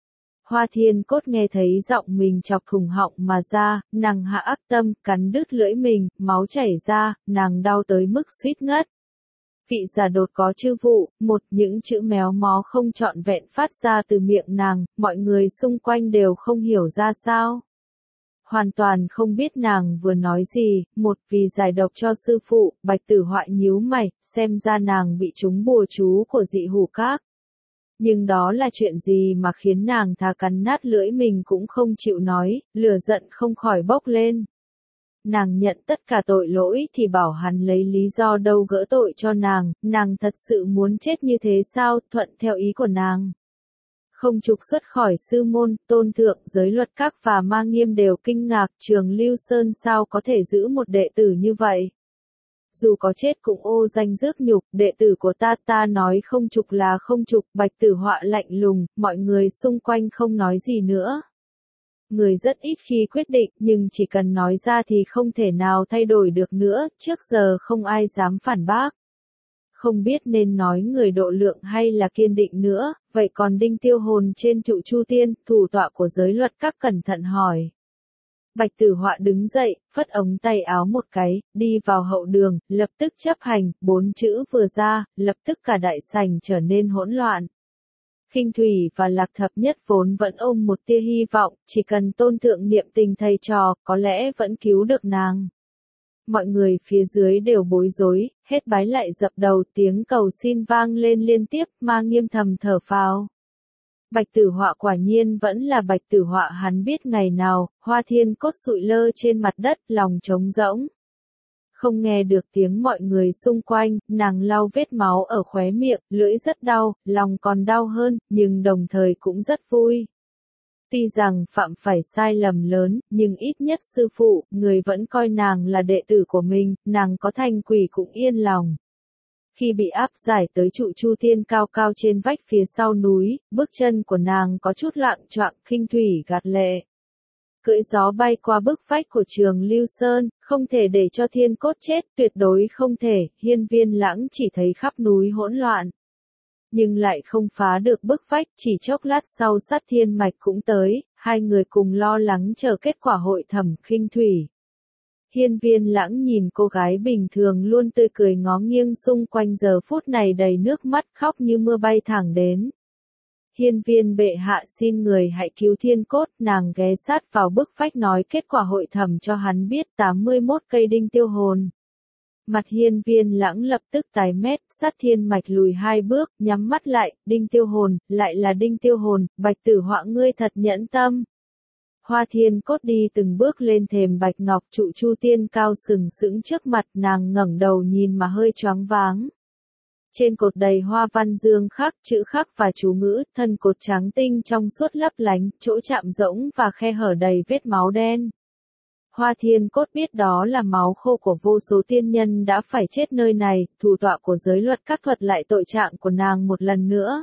Hoa Thiên Cốt nghe thấy giọng mình chọc thủng họng mà ra, nàng hạ ác tâm, cắn đứt lưỡi mình, máu chảy ra, nàng đau tới mức suýt ngất. Vị giả đột có chư vụ, những chữ méo mó không trọn vẹn phát ra từ miệng nàng, mọi người xung quanh đều không hiểu ra sao. Hoàn toàn không biết nàng vừa nói gì, vì giải độc cho sư phụ, Bạch Tử Họa nhíu mày, xem ra nàng bị trúng bùa chú của dị hủ các. Nhưng đó là chuyện gì mà khiến nàng thà cắn nát lưỡi mình cũng không chịu nói, lửa giận không khỏi bốc lên. Nàng nhận tất cả tội lỗi thì bảo hắn lấy lý do đâu gỡ tội cho nàng thật sự muốn chết như thế sao, thuận theo ý của nàng. Không trục xuất khỏi sư môn, tôn thượng, giới luật các và ma nghiêm đều kinh ngạc, Trường Lưu Sơn sao có thể giữ một đệ tử như vậy. Dù có chết cũng ô danh rước nhục, đệ tử của ta nói không trục là không trục, Bạch Tử Họa lạnh lùng, mọi người xung quanh không nói gì nữa. Người rất ít khi quyết định, nhưng chỉ cần nói ra thì không thể nào thay đổi được nữa, trước giờ không ai dám phản bác. Không biết nên nói người độ lượng hay là kiên định nữa, vậy còn Đinh Tiêu Hồn trên trụ Chu Tiên, thủ tọa của giới luật các cẩn thận hỏi. Bạch Tử Họa đứng dậy, phất ống tay áo một cái, đi vào hậu đường, lập tức chấp hành, 4 chữ vừa ra, lập tức cả đại sảnh trở nên hỗn loạn. Khinh Thủy và Lạc Thập Nhất vốn vẫn ôm một tia hy vọng, chỉ cần tôn thượng niệm tình thầy trò, có lẽ vẫn cứu được nàng. Mọi người phía dưới đều bối rối, hết bái lại dập đầu, tiếng cầu xin vang lên liên tiếp, ma nghiêm thầm thở phào. Bạch Tử Họa quả nhiên vẫn là Bạch Tử Họa hắn biết ngày nào, Hoa Thiên Cốt sụi lơ trên mặt đất, lòng trống rỗng. Không nghe được tiếng mọi người xung quanh, nàng lau vết máu ở khóe miệng, lưỡi rất đau, lòng còn đau hơn, nhưng đồng thời cũng rất vui. Tuy rằng phạm phải sai lầm lớn, nhưng ít nhất sư phụ, người vẫn coi nàng là đệ tử của mình, nàng có thành quỷ cũng yên lòng. Khi bị áp giải tới trụ Chu Tiên cao cao trên vách phía sau núi, bước chân của nàng có chút loạng choạng, Khinh Thủy gạt lệ. Cưỡi gió bay qua bức vách của Trường Lưu Sơn, không thể để cho Thiên Cốt chết, tuyệt đối không thể, Hiên Viên Lãng chỉ thấy khắp núi hỗn loạn. Nhưng lại không phá được bức vách, chỉ chốc lát sau Sát Thiên Mạch cũng tới, hai người cùng lo lắng chờ kết quả hội thẩm Khinh Thủy. Hiên Viên Lãng nhìn cô gái bình thường luôn tươi cười ngó nghiêng xung quanh giờ phút này đầy nước mắt khóc như mưa bay thẳng đến. Hiên Viên bệ hạ xin người hãy cứu Thiên Cốt, nàng ghé sát vào bức vách nói kết quả hội thẩm cho hắn biết 81 cây đinh tiêu hồn. Mặt Hiên Viên Lãng lập tức tái mét, Sát Thiên Mạch lùi 2 bước, nhắm mắt lại, đinh tiêu hồn, lại là đinh tiêu hồn, Bạch Tử Họa ngươi thật nhẫn tâm. Hoa Thiên Cốt đi từng bước lên thềm bạch ngọc trụ Chu Tiên cao sừng sững trước mặt, nàng ngẩng đầu nhìn mà hơi choáng váng. Trên cột đầy hoa văn dương khắc, chữ khắc và chú ngữ, thân cột trắng tinh trong suốt lấp lánh, chỗ chạm rỗng và khe hở đầy vết máu đen. Hoa Thiên Cốt biết đó là máu khô của vô số tiên nhân đã phải chết nơi này, thủ tọa của giới luật các thuật lại tội trạng của nàng một lần nữa.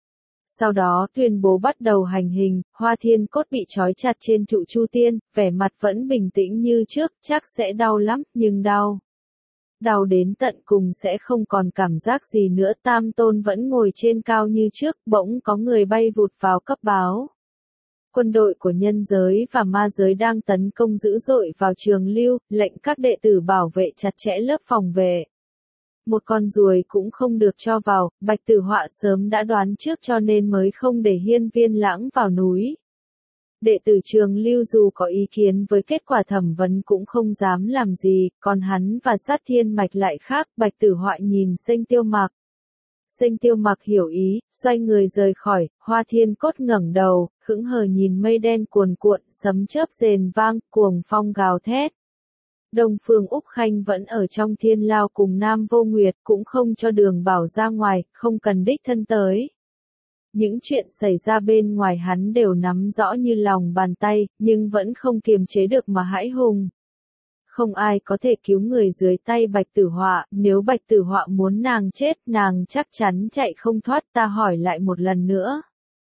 Sau đó tuyên bố bắt đầu hành hình, Hoa Thiên Cốt bị trói chặt trên trụ Chu Tiên, vẻ mặt vẫn bình tĩnh như trước, chắc sẽ đau lắm, nhưng đau. Đau đến tận cùng sẽ không còn cảm giác gì nữa. Tam Tôn vẫn ngồi trên cao như trước, bỗng có người bay vụt vào cấp báo. Quân đội của nhân giới và ma giới đang tấn công dữ dội vào Trường Lưu, lệnh các đệ tử bảo vệ chặt chẽ lớp phòng vệ. Một con ruồi cũng không được cho vào, Bạch Tử Họa sớm đã đoán trước cho nên mới không để Hiên Viên Lãng vào núi. Đệ tử Trường Lưu dù có ý kiến với kết quả thẩm vấn cũng không dám làm gì, còn hắn và Sát Thiên Mạch lại khác. Bạch Tử Họa nhìn Sinh Tiêu Mặc. Sinh Tiêu Mặc hiểu ý, xoay người rời khỏi. Hoa Thiên Cốt ngẩng đầu, hững hờ nhìn mây đen cuồn cuộn, sấm chớp rền vang, cuồng phong gào thét. Đông Phương Úc Khanh vẫn ở trong Thiên Lao cùng Nam Vô Nguyệt, cũng không cho Đường Bảo ra ngoài, không cần đích thân tới. Những chuyện xảy ra bên ngoài hắn đều nắm rõ như lòng bàn tay, nhưng vẫn không kiềm chế được mà hãi hùng. Không ai có thể cứu người dưới tay Bạch Tử Họa, nếu Bạch Tử Họa muốn nàng chết, nàng chắc chắn chạy không thoát. Ta hỏi lại một lần nữa.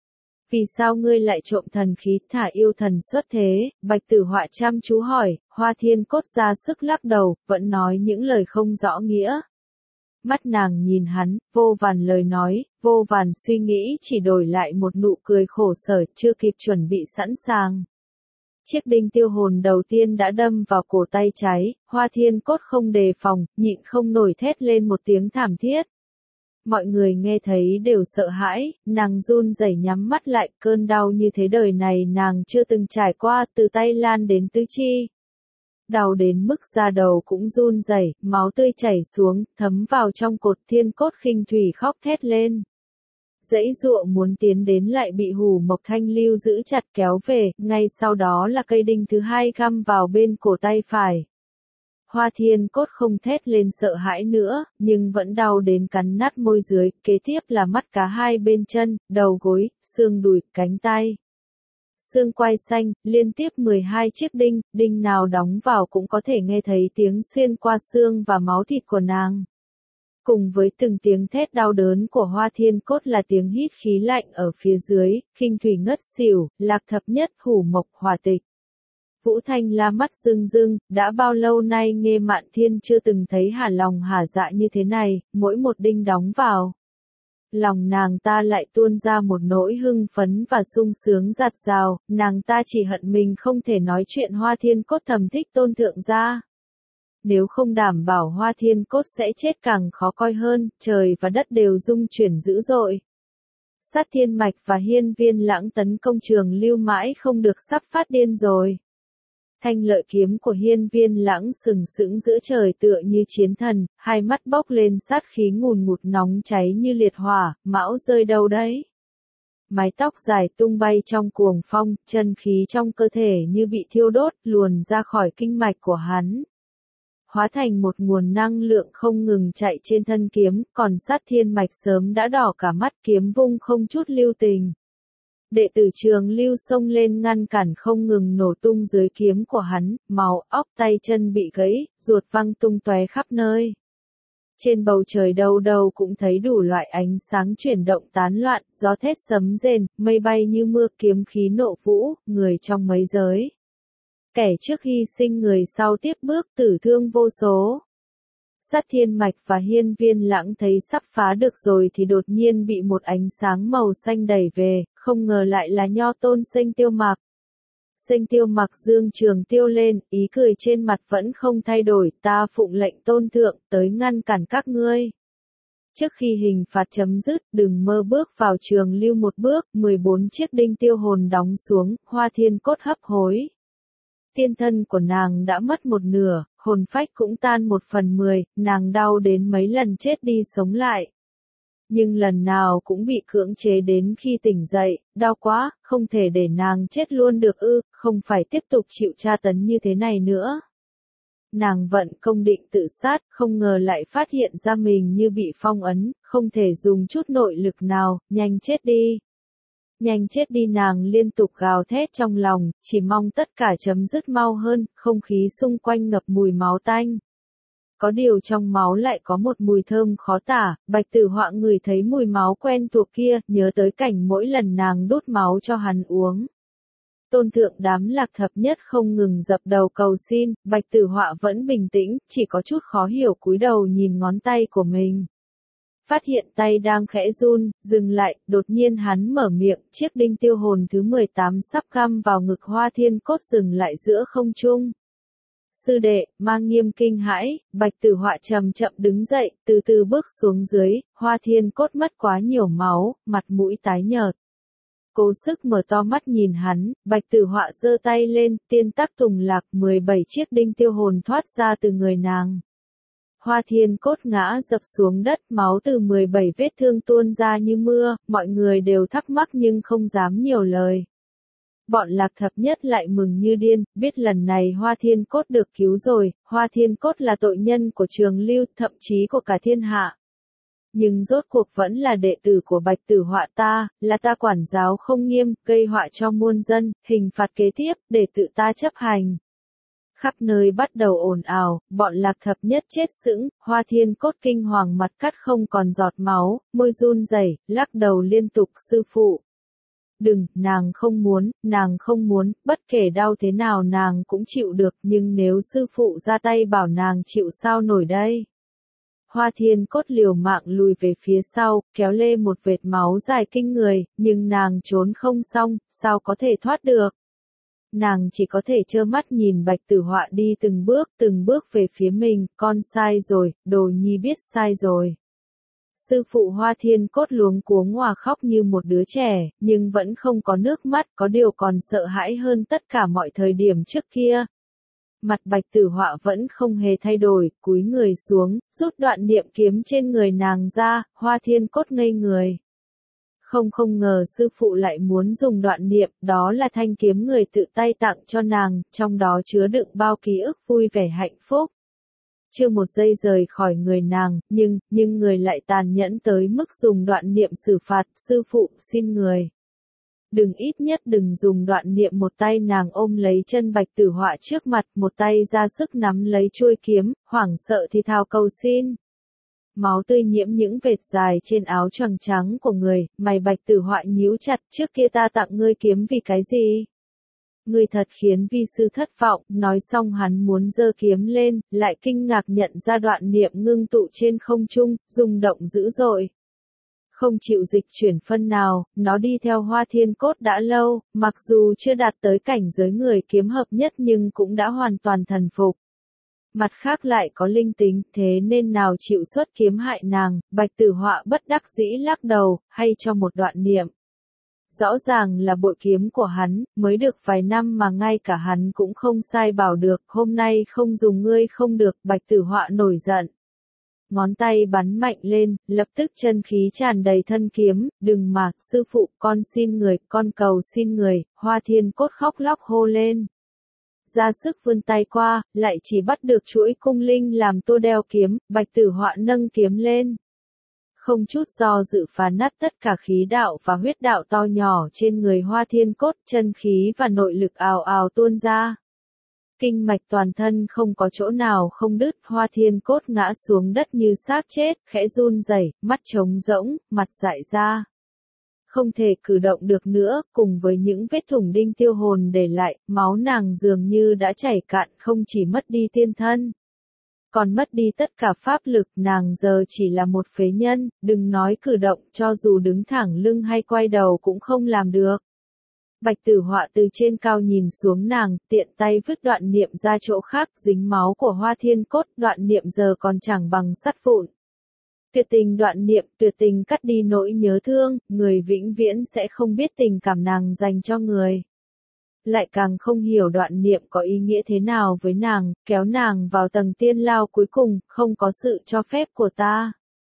Vì sao ngươi lại trộm thần khí, thả yêu thần xuất thế? Bạch Tử Họa chăm chú hỏi. Hoa Thiên Cốt ra sức lắc đầu, vẫn nói những lời không rõ nghĩa. Mắt nàng nhìn hắn, vô vàn lời nói, vô vàn suy nghĩ chỉ đổi lại một nụ cười khổ sở, chưa kịp chuẩn bị sẵn sàng. Chiếc đinh tiêu hồn đầu tiên đã đâm vào cổ tay trái, Hoa Thiên Cốt không đề phòng, nhịn không nổi thét lên một tiếng thảm thiết. Mọi người nghe thấy đều sợ hãi, nàng run rẩy nhắm mắt lại, cơn đau như thế đời này nàng chưa từng trải qua, từ tay lan đến tứ chi. Đau đến mức da đầu cũng run rẩy, máu tươi chảy xuống, thấm vào trong cột. Thiên Cốt khinh thủy khóc thét lên. Dãy dụa muốn tiến đến lại bị Hủ Mộc Thanh Lưu giữ chặt kéo về, ngay sau đó là cây đinh thứ hai găm vào bên cổ tay phải. Hoa Thiên Cốt không thét lên sợ hãi nữa, nhưng vẫn đau đến cắn nát môi dưới, kế tiếp là mắt cá hai bên chân, đầu gối, xương đùi, cánh tay. Xương quai xanh, liên tiếp 12 chiếc đinh, đinh nào đóng vào cũng có thể nghe thấy tiếng xuyên qua xương và máu thịt của nàng. Cùng với từng tiếng thét đau đớn của Hoa Thiên Cốt là tiếng hít khí lạnh ở phía dưới, khinh thủy ngất xỉu, Lạc Thập Nhất, Hủ Mộc, Hỏa Tịch. Vũ Thanh La mắt rưng rưng, đã bao lâu nay Nghê Mạn Thiên chưa từng thấy hả lòng hả dạ như thế này, mỗi một đinh đóng vào. Lòng nàng ta lại tuôn ra một nỗi hưng phấn và sung sướng dạt dào, nàng ta chỉ hận mình không thể nói chuyện Hoa Thiên Cốt thầm thích Tôn Thượng gia. Nếu không đảm bảo Hoa Thiên Cốt sẽ chết càng khó coi hơn, trời và đất đều rung chuyển dữ dội. Sát Thiên Mạch và Hiên Viên Lãng tấn công Trường Lưu mãi không được, sắp phát điên rồi. Thanh lợi kiếm của Hiên Viên Lãng sừng sững giữa trời tựa như chiến thần, hai mắt bốc lên sát khí ngùn ngụt nóng cháy như liệt hỏa. Mão rơi đâu đấy? Mái tóc dài tung bay trong cuồng phong, chân khí trong cơ thể như bị thiêu đốt, luồn ra khỏi kinh mạch của hắn. Hóa thành một nguồn năng lượng không ngừng chạy trên thân kiếm, còn Sát Thiên Mạch sớm đã đỏ cả mắt, kiếm vung không chút lưu tình. Đệ tử Trường Lưu xông lên ngăn cản không ngừng nổ tung dưới kiếm của hắn, máu, óc, tay chân bị gãy, ruột văng tung tóe khắp nơi. Trên bầu trời đâu đâu cũng thấy đủ loại ánh sáng chuyển động tán loạn, gió thét sấm rền, mây bay như mưa, kiếm khí nộ vũ, người trong mấy giới. Kẻ trước hy sinh người sau tiếp bước, tử thương vô số. Sát Thiên Mạch và Hiên Viên Lãng thấy sắp phá được rồi thì đột nhiên bị một ánh sáng màu xanh đẩy về, không ngờ lại là Nho Tôn Sinh Tiêu Mặc. Sinh Tiêu Mặc dương trường tiêu lên, ý cười trên mặt vẫn không thay đổi, ta phụng lệnh Tôn Thượng, tới ngăn cản các ngươi. Trước khi hình phạt chấm dứt, đừng mơ bước vào Trường Lưu một bước. 14 chiếc đinh tiêu hồn đóng xuống, Hoa Thiên Cốt hấp hối. Tiên thân của nàng đã mất một nửa, hồn phách cũng tan 1/10, nàng đau đến mấy lần chết đi sống lại. Nhưng lần nào cũng bị cưỡng chế đến khi tỉnh dậy, đau quá, không thể để nàng chết luôn được ư, không phải tiếp tục chịu tra tấn như thế này nữa. Nàng vận công định tự sát, không ngờ lại phát hiện ra mình như bị phong ấn, không thể dùng chút nội lực nào, nhanh chết đi. Nhanh chết đi, nàng liên tục gào thét trong lòng, chỉ mong tất cả chấm dứt mau hơn, không khí xung quanh ngập mùi máu tanh. Có điều trong máu lại có một mùi thơm khó tả, Bạch Tử Họa ngửi thấy mùi máu quen thuộc kia, nhớ tới cảnh mỗi lần nàng đút máu cho hắn uống. Tôn Thượng đám Lạc Thập Nhất không ngừng dập đầu cầu xin, Bạch Tử Họa vẫn bình tĩnh, chỉ có chút khó hiểu cúi đầu nhìn ngón tay của mình. Phát hiện tay đang khẽ run, dừng lại, đột nhiên hắn mở miệng, chiếc đinh tiêu hồn thứ 18 sắp găm vào ngực Hoa Thiên Cốt dừng lại giữa không trung. Sư đệ, Mang Nghiêm kinh hãi, Bạch Tử Họa chậm chậm đứng dậy, từ từ bước xuống dưới, Hoa Thiên Cốt mất quá nhiều máu, mặt mũi tái nhợt. cố sức mở to mắt nhìn hắn, Bạch Tử Họa giơ tay lên, tiên tắc tùng lạc, 17 chiếc đinh tiêu hồn thoát ra từ người nàng. Hoa Thiên Cốt ngã dập xuống đất, máu từ 17 vết thương tuôn ra như mưa, mọi người đều thắc mắc nhưng không dám nhiều lời. Bọn Lạc Thập Nhất lại mừng như điên, biết lần này Hoa Thiên Cốt được cứu rồi, Hoa Thiên Cốt là tội nhân của Trường Lưu, thậm chí của cả thiên hạ. Nhưng rốt cuộc vẫn là đệ tử của Bạch Tử Họa ta, là ta quản giáo không nghiêm, gây họa cho muôn dân, hình phạt kế tiếp, để tự ta chấp hành. Khắp nơi bắt đầu ồn ào, bọn Lạc Thập Nhất chết sững, Hoa Thiên Cốt kinh hoàng mặt cắt không còn giọt máu, môi run rẩy, lắc đầu liên tục, sư phụ. Đừng, nàng không muốn, bất kể đau thế nào nàng cũng chịu được, nhưng nếu sư phụ ra tay bảo nàng chịu sao nổi đây. Hoa Thiên Cốt liều mạng lùi về phía sau, kéo lê một vệt máu dài kinh người, nhưng nàng trốn không xong, sao có thể thoát được. Nàng chỉ có thể trơ mắt nhìn Bạch Tử Họa đi từng bước về phía mình, con sai rồi, đồ nhi biết sai rồi. Sư phụ Hoa Thiên Cốt luống cuống hòa khóc như một đứa trẻ, nhưng vẫn không có nước mắt, có điều còn sợ hãi hơn tất cả mọi thời điểm trước kia. Mặt Bạch Tử Họa vẫn không hề thay đổi, cúi người xuống, rút đoạn niệm kiếm trên người nàng ra, Hoa Thiên Cốt ngây người. Không ngờ sư phụ lại muốn dùng đoạn niệm, đó là thanh kiếm người tự tay tặng cho nàng, trong đó chứa đựng bao ký ức vui vẻ hạnh phúc. Chưa một giây rời khỏi người nàng, nhưng người lại tàn nhẫn tới mức dùng đoạn niệm xử phạt, sư phụ, xin người. Ít nhất đừng dùng đoạn niệm. Một tay nàng ôm lấy chân Bạch Tử Họa trước mặt, một tay ra sức nắm lấy chuôi kiếm, hoảng sợ thì thào cầu xin. Máu tươi nhiễm những vệt dài trên áo choàng trắng của người, mày Bạch Tử Họa nhíu chặt, trước kia ta tặng ngươi kiếm vì cái gì? Ngươi thật khiến vi sư thất vọng, nói xong hắn muốn giơ kiếm lên, lại kinh ngạc nhận ra đoạn niệm ngưng tụ trên không trung, rung động dữ dội. Không chịu dịch chuyển phân nào, nó đi theo Hoa Thiên Cốt đã lâu, mặc dù chưa đạt tới cảnh giới người kiếm hợp nhất nhưng cũng đã hoàn toàn thần phục. Mặt khác lại có linh tính, thế nên nào chịu xuất kiếm hại nàng, Bạch Tử Họa bất đắc dĩ lắc đầu, hay cho một đoạn niệm. Rõ ràng là bội kiếm của hắn, mới được vài năm mà ngay cả hắn cũng không sai bảo được, hôm nay không dùng ngươi không được, Bạch Tử Họa nổi giận. Ngón tay bắn mạnh lên, lập tức chân khí tràn đầy thân kiếm, đừng mà, sư phụ, con xin người, con cầu xin người, Hoa Thiên Cốt khóc lóc hô lên. Ra sức vươn tay qua, lại chỉ bắt được chuỗi cung linh làm tô đeo kiếm, Bạch Tử Họa nâng kiếm lên. Không chút do dự phá nát tất cả khí đạo và huyết đạo to nhỏ trên người Hoa Thiên Cốt, chân khí và nội lực ào ào tuôn ra. Kinh mạch toàn thân không có chỗ nào không đứt, Hoa Thiên Cốt ngã xuống đất như xác chết, khẽ run rẩy, mắt trống rỗng, mặt dại ra. Không thể cử động được nữa, cùng với những vết thủng đinh tiêu hồn để lại, máu nàng dường như đã chảy cạn, không chỉ mất đi tiên thân, còn mất đi tất cả pháp lực, nàng giờ chỉ là một phế nhân, đừng nói cử động, cho dù đứng thẳng lưng hay quay đầu cũng không làm được. Bạch Tử Họa từ trên cao nhìn xuống nàng, tiện tay vứt đoạn niệm ra chỗ khác, dính máu của Hoa Thiên Cốt, đoạn niệm giờ còn chẳng bằng sắt vụn. Tuyệt tình đoạn niệm, tuyệt tình cắt đi nỗi nhớ thương, người vĩnh viễn sẽ không biết tình cảm nàng dành cho người. Lại càng không hiểu đoạn niệm có ý nghĩa thế nào với nàng, kéo nàng vào tầng tiên lao cuối cùng, không có sự cho phép của ta.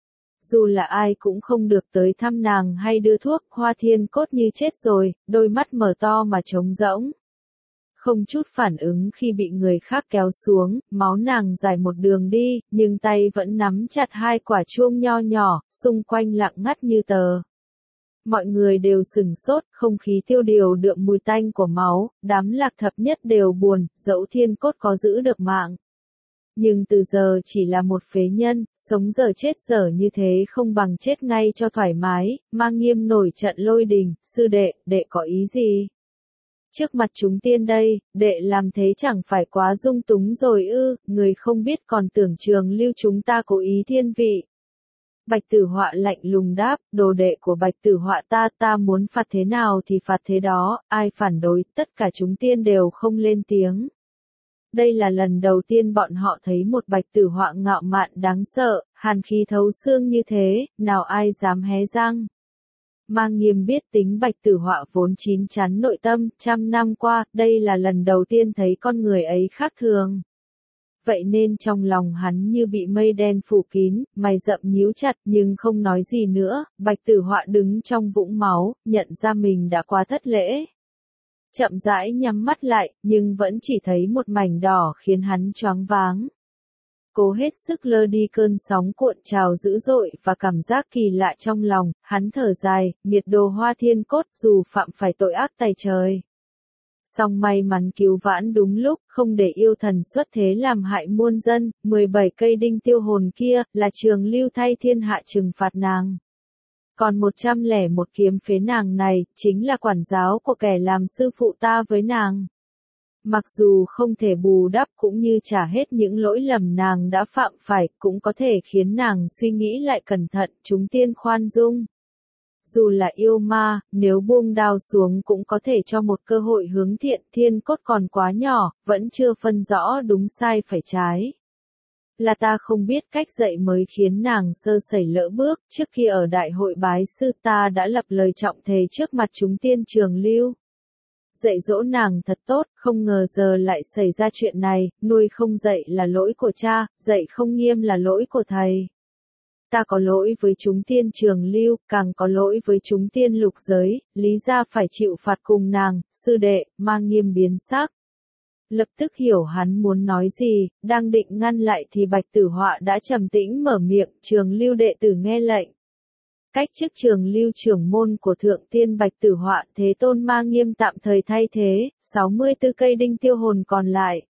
Dù là ai cũng không được tới thăm nàng hay đưa thuốc, Hoa Thiên Cốt như chết rồi, đôi mắt mở to mà trống rỗng. Không chút phản ứng khi bị người khác kéo xuống, máu nàng dài một đường đi, nhưng tay vẫn nắm chặt hai quả chuông nho nhỏ, xung quanh lặng ngắt như tờ. Mọi người đều sửng sốt, không khí tiêu điều đượm mùi tanh của máu, đám Lạc Thập Nhất đều buồn, dẫu Thiên Cốt có giữ được mạng. Nhưng từ giờ chỉ là một phế nhân, sống giờ chết giờ như thế không bằng chết ngay cho thoải mái, Mang Nghiêm nổi trận lôi đình, sư đệ có ý gì? Trước mặt chúng tiên đây, đệ làm thế chẳng phải quá dung túng rồi ư, người không biết còn tưởng Trường Lưu chúng ta cố ý thiên vị. Bạch Tử Họa lạnh lùng đáp, đồ đệ của Bạch Tử Họa ta muốn phạt thế nào thì phạt thế đó, ai phản đối, tất cả chúng tiên đều không lên tiếng. Đây là lần đầu tiên bọn họ thấy một Bạch Tử Họa ngạo mạn đáng sợ, hàn khí thấu xương như thế, nào ai dám hé răng. Mang Nghiêm biết tính Bạch Tử Họa vốn chín chắn nội tâm, 100 năm qua, đây là lần đầu tiên thấy con người ấy khác thường. Vậy nên trong lòng hắn như bị mây đen phủ kín, mày rậm nhíu chặt nhưng không nói gì nữa. Bạch Tử Họa đứng trong vũng máu, nhận ra mình đã quá thất lễ. Chậm rãi nhắm mắt lại, nhưng vẫn chỉ thấy một mảnh đỏ khiến hắn choáng váng. Cố hết sức lơ đi cơn sóng cuộn trào dữ dội và cảm giác kỳ lạ trong lòng, hắn thở dài, nghiệt đồ Hoa Thiên Cốt dù phạm phải tội ác tày trời. Song may mắn cứu vãn đúng lúc, không để yêu thần xuất thế làm hại muôn dân, 17 cây đinh tiêu hồn kia, là Trường Lưu thay thiên hạ trừng phạt nàng. Còn 101 kiếm phế nàng này, chính là quản giáo của kẻ làm sư phụ ta với nàng. Mặc dù không thể bù đắp cũng như trả hết những lỗi lầm nàng đã phạm phải, cũng có thể khiến nàng suy nghĩ lại cẩn thận, chúng tiên khoan dung. Dù là yêu ma, nếu buông đao xuống cũng có thể cho một cơ hội hướng thiện. Thiên Cốt còn quá nhỏ, vẫn chưa phân rõ đúng sai phải trái. Là ta không biết cách dạy mới khiến nàng sơ sẩy lỡ bước. Trước khi ở đại hội bái sư ta đã lập lời trọng thề trước mặt chúng tiên Trường Lưu. Dạy dỗ nàng thật tốt, không ngờ giờ lại xảy ra chuyện này. Nuôi không dạy là lỗi của cha, dạy không nghiêm là lỗi của thầy. Ta có lỗi với chúng tiên Trường Lưu, càng có lỗi với chúng tiên lục giới, lý ra phải chịu phạt cùng nàng. Sư đệ, Mang Nghiêm biến sắc. Lập tức hiểu hắn muốn nói gì, đang định ngăn lại thì Bạch Tử Họa đã trầm tĩnh mở miệng. Trường Lưu đệ tử nghe lệnh. Cách chức Trường Lưu trưởng môn của Thượng Tiên Bạch Tử Họa, Thế Tôn Mang Nghiêm tạm thời thay thế, 64 cây đinh tiêu hồn còn lại.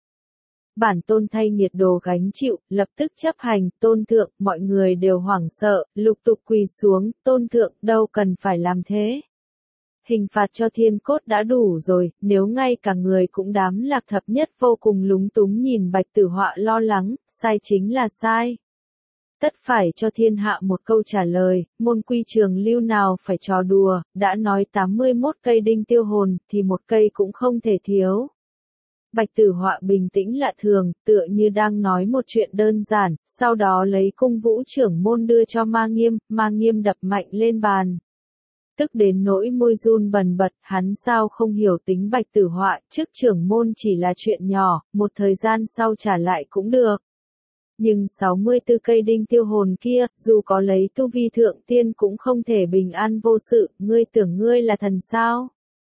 Bản tôn thay nghiệt đồ gánh chịu, lập tức chấp hành. Tôn thượng, mọi người đều hoảng sợ, lục tục quỳ xuống. Tôn thượng, đâu cần phải làm thế. Hình phạt cho Thiên Cốt đã đủ rồi, nếu ngay cả người cũng đám lạc thập nhất vô cùng lúng túng nhìn Bạch Tử Họa lo lắng, sai chính là sai. Tất phải cho thiên hạ một câu trả lời, môn quy Trường Lưu nào phải trò đùa, đã nói 81 cây đinh tiêu hồn, thì một cây cũng không thể thiếu. Bạch Tử Họa bình tĩnh lạ thường, tựa như đang nói một chuyện đơn giản, sau đó lấy cung vũ trưởng môn đưa cho Mang Nghiêm. Mang Nghiêm đập mạnh lên bàn. Tức đến nỗi môi run bần bật, hắn sao không hiểu tính Bạch Tử Họa, chức trưởng môn chỉ là chuyện nhỏ, một thời gian sau trả lại cũng được. Nhưng 64 cây đinh tiêu hồn kia, dù có lấy tu vi thượng tiên cũng không thể bình an vô sự. Ngươi tưởng ngươi là thần sao?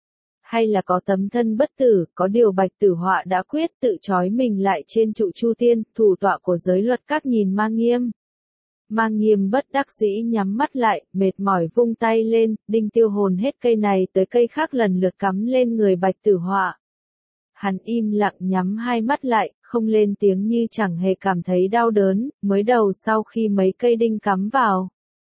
Hay là có tấm thân bất tử? Có điều Bạch Tử Họa đã quyết tự trói mình lại trên trụ Chu Tiên, thủ tọa của giới luật các nhìn Mang Nghiêm. Mang Nghiêm bất đắc dĩ nhắm mắt lại, mệt mỏi vung tay lên, đinh tiêu hồn hết cây này tới cây khác lần lượt cắm lên người Bạch Tử Họa. Hắn im lặng nhắm hai mắt lại, không lên tiếng như chẳng hề cảm thấy đau đớn. Mới đầu sau khi mấy cây đinh cắm vào,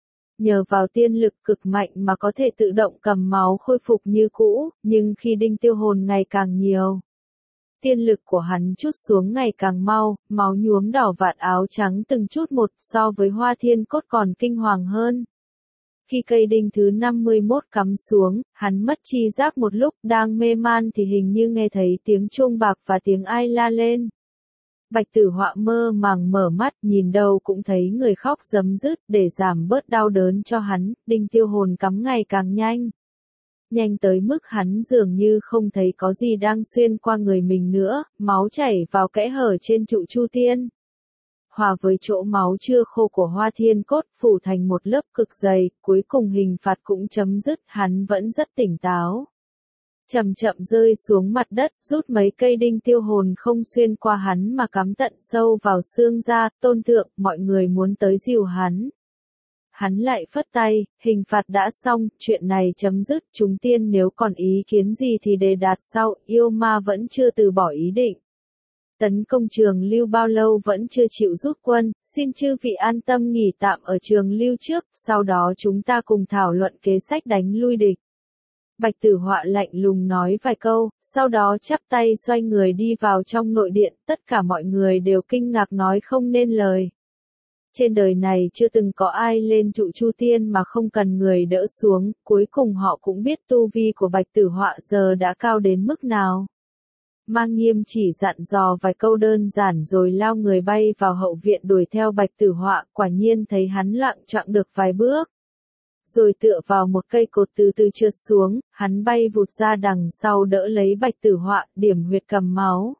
nhờ vào tiên lực cực mạnh mà có thể tự động cầm máu khôi phục như cũ, nhưng khi đinh tiêu hồn ngày càng nhiều, tiên lực của hắn trút xuống ngày càng mau, máu nhuốm đỏ vạt áo trắng từng chút một, so với Hoa Thiên Cốt còn kinh hoàng hơn. Khi cây đinh thứ 51 cắm xuống, hắn mất tri giác một lúc, đang mê man thì hình như nghe thấy tiếng chuông bạc và tiếng ai la lên. Bạch Tử Họa mơ màng mở mắt, nhìn đâu cũng thấy người khóc rấm rứt. Để giảm bớt đau đớn cho hắn, đinh tiêu hồn cắm ngày càng nhanh. Nhanh tới mức hắn dường như không thấy có gì đang xuyên qua người mình nữa, máu chảy vào kẽ hở trên trụ Chu Tiên. Hòa với chỗ máu chưa khô của Hoa Thiên Cốt, phủ thành một lớp cực dày, cuối cùng hình phạt cũng chấm dứt, hắn vẫn rất tỉnh táo. Chậm chậm rơi xuống mặt đất, rút mấy cây đinh tiêu hồn không xuyên qua hắn mà cắm tận sâu vào xương ra. Tôn thượng, mọi người muốn tới dìu hắn. Hắn lại phất tay, hình phạt đã xong, chuyện này chấm dứt. Chúng tiên nếu còn ý kiến gì thì đề đạt sau. Yêu ma vẫn chưa từ bỏ ý định tấn công Trường Lưu bao lâu vẫn chưa chịu rút quân, xin chư vị an tâm nghỉ tạm ở Trường Lưu trước, sau đó chúng ta cùng thảo luận kế sách đánh lui địch. Bạch Tử Họa lạnh lùng nói vài câu, sau đó chắp tay xoay người đi vào trong nội điện. Tất cả mọi người đều kinh ngạc nói không nên lời. Trên đời này chưa từng có ai lên trụ Chu Tiên mà không cần người đỡ xuống, cuối cùng họ cũng biết tu vi của Bạch Tử Họa giờ đã cao đến mức nào. Mang Nghiêm chỉ dặn dò vài câu đơn giản rồi lao người bay vào hậu viện đuổi theo Bạch Tử Họa, quả nhiên thấy hắn loạng choạng được vài bước. rồi tựa vào một cây cột từ từ trượt xuống, hắn bay vụt ra đằng sau đỡ lấy Bạch Tử Họa, điểm huyệt cầm máu.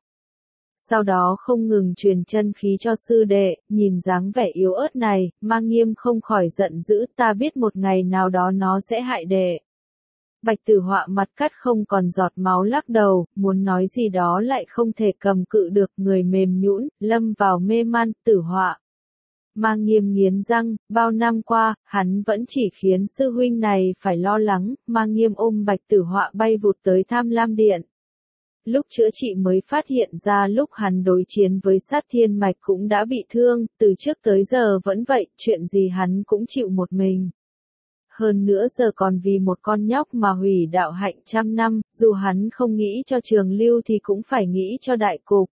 Sau đó không ngừng truyền chân khí cho sư đệ, nhìn dáng vẻ yếu ớt này, Mang Nghiêm không khỏi giận dữ, ta biết một ngày nào đó nó sẽ hại đệ. Bạch Tử Họa mặt cắt không còn giọt máu lắc đầu, muốn nói gì đó lại không thể cầm cự được, người mềm nhũn, lâm vào mê man. Tử Họa. Mang Nghiêm nghiến răng, bao năm qua, hắn vẫn chỉ khiến sư huynh này phải lo lắng. Mang Nghiêm ôm Bạch Tử Họa bay vụt tới Tham Lam Điện. Lúc chữa trị mới phát hiện ra lúc hắn đối chiến với Sát Thiên Mạch cũng đã bị thương, từ trước tới giờ vẫn vậy, chuyện gì hắn cũng chịu một mình. Hơn nữa giờ còn vì một con nhóc mà hủy đạo hạnh trăm năm, dù hắn không nghĩ cho Trường Lưu thì cũng phải nghĩ cho đại cục.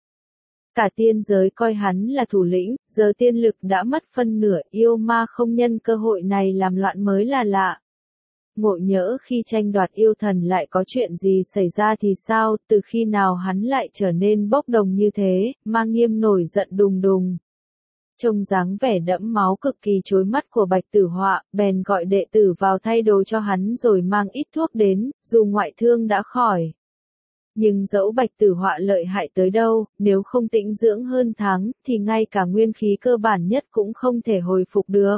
Cả tiên giới coi hắn là thủ lĩnh, giờ tiên lực đã mất phân nửa, yêu ma không nhân cơ hội này làm loạn mới là lạ. Ngộ nhỡ khi tranh đoạt yêu thần lại có chuyện gì xảy ra thì sao, từ khi nào hắn lại trở nên bốc đồng như thế. Mang Nghiêm nổi giận đùng đùng. Trông dáng vẻ đẫm máu cực kỳ chói mắt của Bạch Tử Họa, bèn gọi đệ tử vào thay đồ cho hắn rồi mang ít thuốc đến, dù ngoại thương đã khỏi. Nhưng dẫu Bạch Tử Họa lợi hại tới đâu, nếu không tĩnh dưỡng hơn tháng, thì ngay cả nguyên khí cơ bản nhất cũng không thể hồi phục được.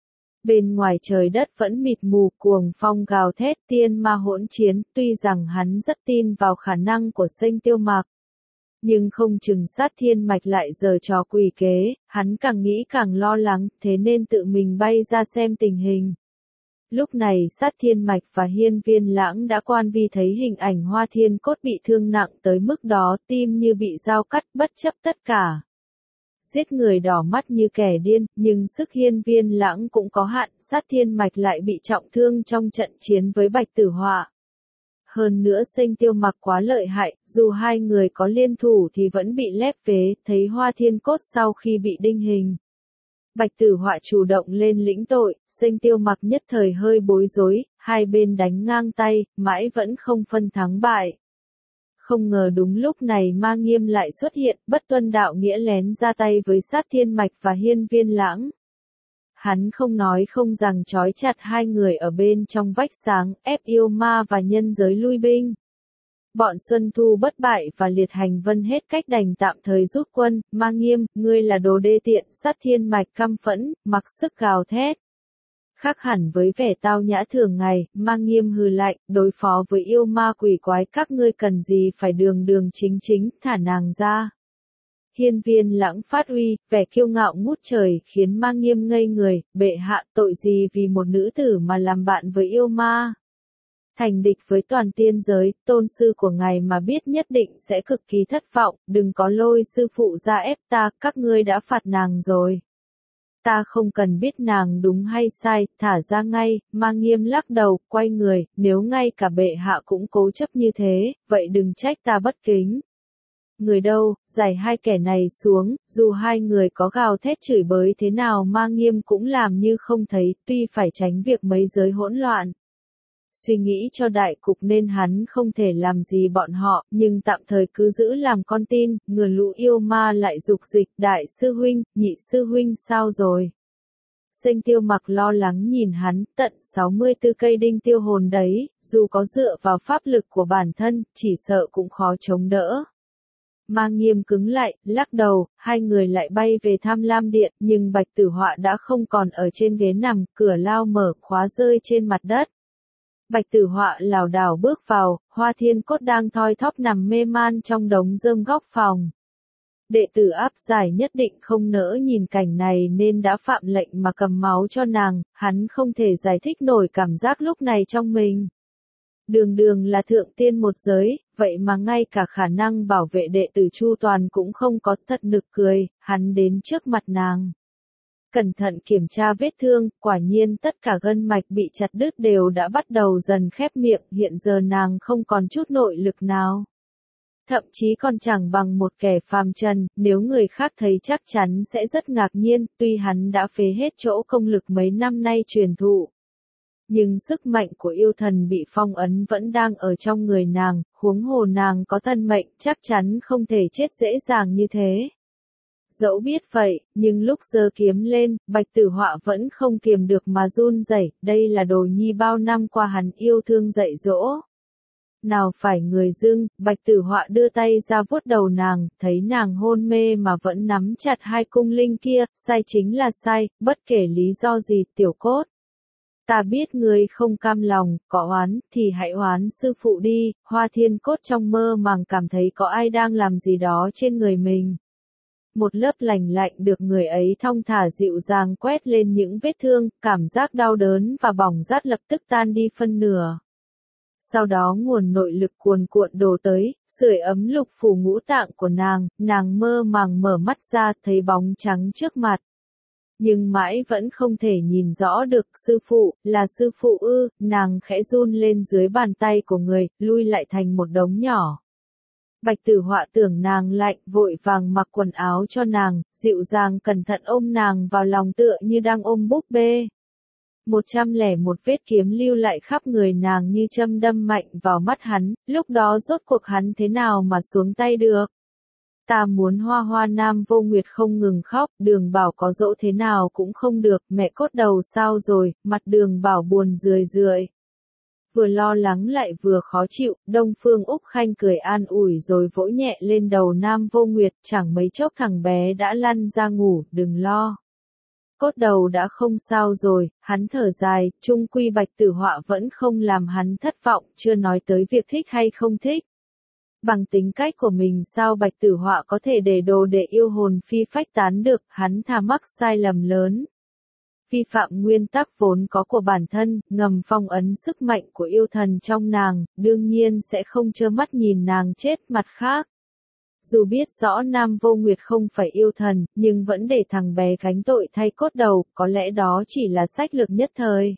Bên ngoài trời đất vẫn mịt mù, cuồng phong gào thét, tiên ma hỗn chiến, tuy rằng hắn rất tin vào khả năng của Sinh Tiêu Mạc. Nhưng không chừng Sát Thiên Mạch lại giở trò quỷ kế, hắn càng nghĩ càng lo lắng, thế nên tự mình bay ra xem tình hình. Lúc này Sát Thiên Mạch và Hiên Viên Lãng đã quan vi thấy hình ảnh Hoa Thiên Cốt bị thương nặng tới mức đó, tim như bị dao cắt, bất chấp tất cả. Giết người đỏ mắt như kẻ điên, nhưng sức Hiên Viên Lãng cũng có hạn, Sát Thiên Mạch lại bị trọng thương trong trận chiến với Bạch Tử Họa. Hơn nữa Sinh Tiêu Mặc quá lợi hại, dù hai người có liên thủ thì vẫn bị lép vế, thấy Hoa Thiên Cốt sau khi bị đinh hình. Bạch Tử Họa chủ động lên lĩnh tội, Sinh Tiêu Mặc nhất thời hơi bối rối, hai bên đánh ngang tay, mãi vẫn không phân thắng bại. Không ngờ đúng lúc này Mang Nghiêm lại xuất hiện, bất tuân đạo nghĩa lén ra tay với Sát Thiên Mạch và Hiên Viên Lãng. Hắn không nói không rằng trói chặt hai người ở bên trong vách sáng, ép yêu ma và nhân giới lui binh. Bọn Xuân Thu bất bại và Liệt Hành Vân hết cách đành tạm thời rút quân. Mang Nghiêm, ngươi là đồ đê tiện. Sát Thiên Mạch căm phẫn, mặc sức gào thét. Khác hẳn với vẻ tao nhã thường ngày, Mang Nghiêm hừ lạnh, đối phó với yêu ma quỷ quái các ngươi cần gì phải đường đường chính chính, thả nàng ra. Hiên Viên Lãng phát uy, vẻ kiêu ngạo ngút trời, khiến Mang Nghiêm ngây người, bệ hạ tội gì vì một nữ tử mà làm bạn với yêu ma. Thành địch với toàn tiên giới, tôn sư của ngài mà biết nhất định sẽ cực kỳ thất vọng, đừng có lôi sư phụ ra ép ta, các ngươi đã phạt nàng rồi. Ta không cần biết nàng đúng hay sai, thả ra ngay. Mang Nghiêm lắc đầu, quay người, nếu ngay cả bệ hạ cũng cố chấp như thế, vậy đừng trách ta bất kính. Người đâu, giải hai kẻ này xuống, dù hai người có gào thét chửi bới thế nào Mang Nghiêm cũng làm như không thấy, tuy phải tránh việc mấy giới hỗn loạn. Suy nghĩ cho đại cục nên hắn không thể làm gì bọn họ, nhưng tạm thời cứ giữ làm con tin, ngừa lũ yêu ma lại dục dịch. Đại sư huynh, nhị sư huynh sao rồi? Sinh Tiêu Mặc lo lắng nhìn hắn, tận 64 cây đinh tiêu hồn đấy, dù có dựa vào pháp lực của bản thân, chỉ sợ cũng khó chống đỡ. Mang Nghiêm cứng lại, lắc đầu, hai người lại bay về Tham Lam Điện, nhưng Bạch Tử Họa đã không còn ở trên ghế nằm, cửa lao mở, khóa rơi trên mặt đất. Bạch Tử Họa lảo đảo bước vào, Hoa Thiên Cốt đang thoi thóp nằm mê man trong đống rơm góc phòng. Đệ tử áp giải nhất định không nỡ nhìn cảnh này nên đã phạm lệnh mà cầm máu cho nàng, hắn không thể giải thích nổi cảm giác lúc này trong mình. Đường đường là thượng tiên một giới, vậy mà ngay cả khả năng bảo vệ đệ tử chu toàn cũng không có, thật nực cười. Hắn đến trước mặt nàng. Cẩn thận kiểm tra vết thương, quả nhiên tất cả gân mạch bị chặt đứt đều đã bắt đầu dần khép miệng, hiện giờ nàng không còn chút nội lực nào. Thậm chí còn chẳng bằng một kẻ phàm trần, nếu người khác thấy chắc chắn sẽ rất ngạc nhiên, tuy hắn đã phế hết chỗ công lực mấy năm nay truyền thụ. Nhưng sức mạnh của yêu thần bị phong ấn vẫn đang ở trong người nàng, huống hồ nàng có thân mệnh, chắc chắn không thể chết dễ dàng như thế. Dẫu biết vậy, nhưng lúc giơ kiếm lên, Bạch Tử Họa vẫn không kiềm được mà run rẩy, đây là đồ nhi bao năm qua hắn yêu thương dạy dỗ. Nào phải người dưng, Bạch Tử Họa đưa tay ra vuốt đầu nàng, thấy nàng hôn mê mà vẫn nắm chặt hai cung linh kia, sai chính là sai, bất kể lý do gì, Tiểu Cốt. Ta biết ngươi không cam lòng, có oán, thì hãy oán sư phụ đi. Hoa Thiên Cốt trong mơ màng cảm thấy có ai đang làm gì đó trên người mình. Một lớp lành lạnh được người ấy thong thả dịu dàng quét lên những vết thương, cảm giác đau đớn và bỏng rát lập tức tan đi phân nửa. Sau đó nguồn nội lực cuồn cuộn đổ tới, sưởi ấm lục phủ ngũ tạng của nàng mơ màng mở mắt ra thấy bóng trắng trước mặt. Nhưng mãi vẫn không thể nhìn rõ được, sư phụ, là sư phụ ư, nàng khẽ run lên dưới bàn tay của người, lui lại thành một đống nhỏ. Bạch Tử Họa tưởng nàng lạnh, vội vàng mặc quần áo cho nàng, dịu dàng cẩn thận ôm nàng vào lòng tựa như đang ôm búp bê. 101 vết kiếm lưu lại khắp người nàng như châm đâm mạnh vào mắt hắn, lúc đó rốt cuộc hắn thế nào mà xuống tay được. Ta muốn Hoa Hoa Nam Vô Nguyệt không ngừng khóc, Đường Bảo có dỗ thế nào cũng không được, mẹ cốt đầu sao rồi, mặt Đường Bảo buồn rười rượi. Vừa lo lắng lại vừa khó chịu, Đông Phương Úc Khanh cười an ủi rồi vỗ nhẹ lên đầu Nam Vô Nguyệt, chẳng mấy chốc thằng bé đã lăn ra ngủ, đừng lo. Cốt đầu đã không sao rồi, hắn thở dài, chung quy Bạch Tử Họa vẫn không làm hắn thất vọng, chưa nói tới việc thích hay không thích. Bằng tính cách của mình sao Bạch Tử Họa có thể để đồ để yêu hồn phi phách tán được, hắn thà mắc sai lầm lớn. Vi phạm nguyên tắc vốn có của bản thân, ngầm phong ấn sức mạnh của yêu thần trong nàng, đương nhiên sẽ không trơ mắt nhìn nàng chết. Mặt khác. Dù biết rõ Nam Vô Nguyệt không phải yêu thần, nhưng vẫn để thằng bé gánh tội thay cốt đầu, có lẽ đó chỉ là sách lược nhất thời.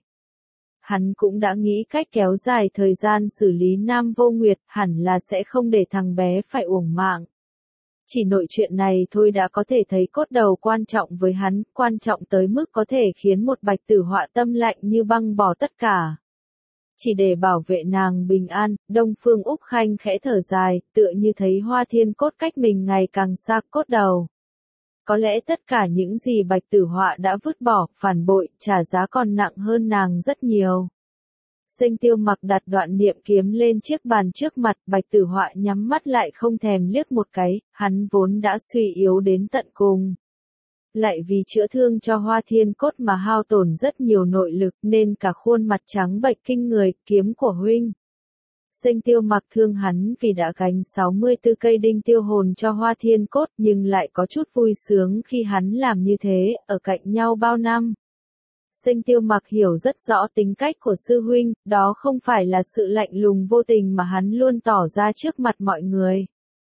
Hắn cũng đã nghĩ cách kéo dài thời gian xử lý Nam Vô Nguyệt, hẳn là sẽ không để thằng bé phải uổng mạng. Chỉ nội chuyện này thôi đã có thể thấy cốt đầu quan trọng với hắn, quan trọng tới mức có thể khiến một Bạch Tử Họa tâm lạnh như băng bỏ tất cả. Chỉ để bảo vệ nàng bình an, Đông Phương Úc Khanh khẽ thở dài, tựa như thấy Hoa Thiên Cốt cách mình ngày càng xa. Cốt đầu. Có lẽ tất cả những gì Bạch Tử Họa đã vứt bỏ, phản bội, trả giá còn nặng hơn nàng rất nhiều. Sinh Tiêu Mặc đặt đoạn niệm kiếm lên chiếc bàn trước mặt, Bạch Tử Họa nhắm mắt lại không thèm liếc một cái, hắn vốn đã suy yếu đến tận cùng. Lại vì chữa thương cho Hoa Thiên Cốt mà hao tổn rất nhiều nội lực nên cả khuôn mặt trắng bệch kinh người, kiếm của huynh. Sinh Tiêu Mặc thương hắn vì đã gánh 64 cây đinh tiêu hồn cho Hoa Thiên Cốt nhưng lại có chút vui sướng khi hắn làm như thế, ở cạnh nhau bao năm. Sinh Tiêu Mặc hiểu rất rõ tính cách của sư huynh, đó không phải là sự lạnh lùng vô tình mà hắn luôn tỏ ra trước mặt mọi người.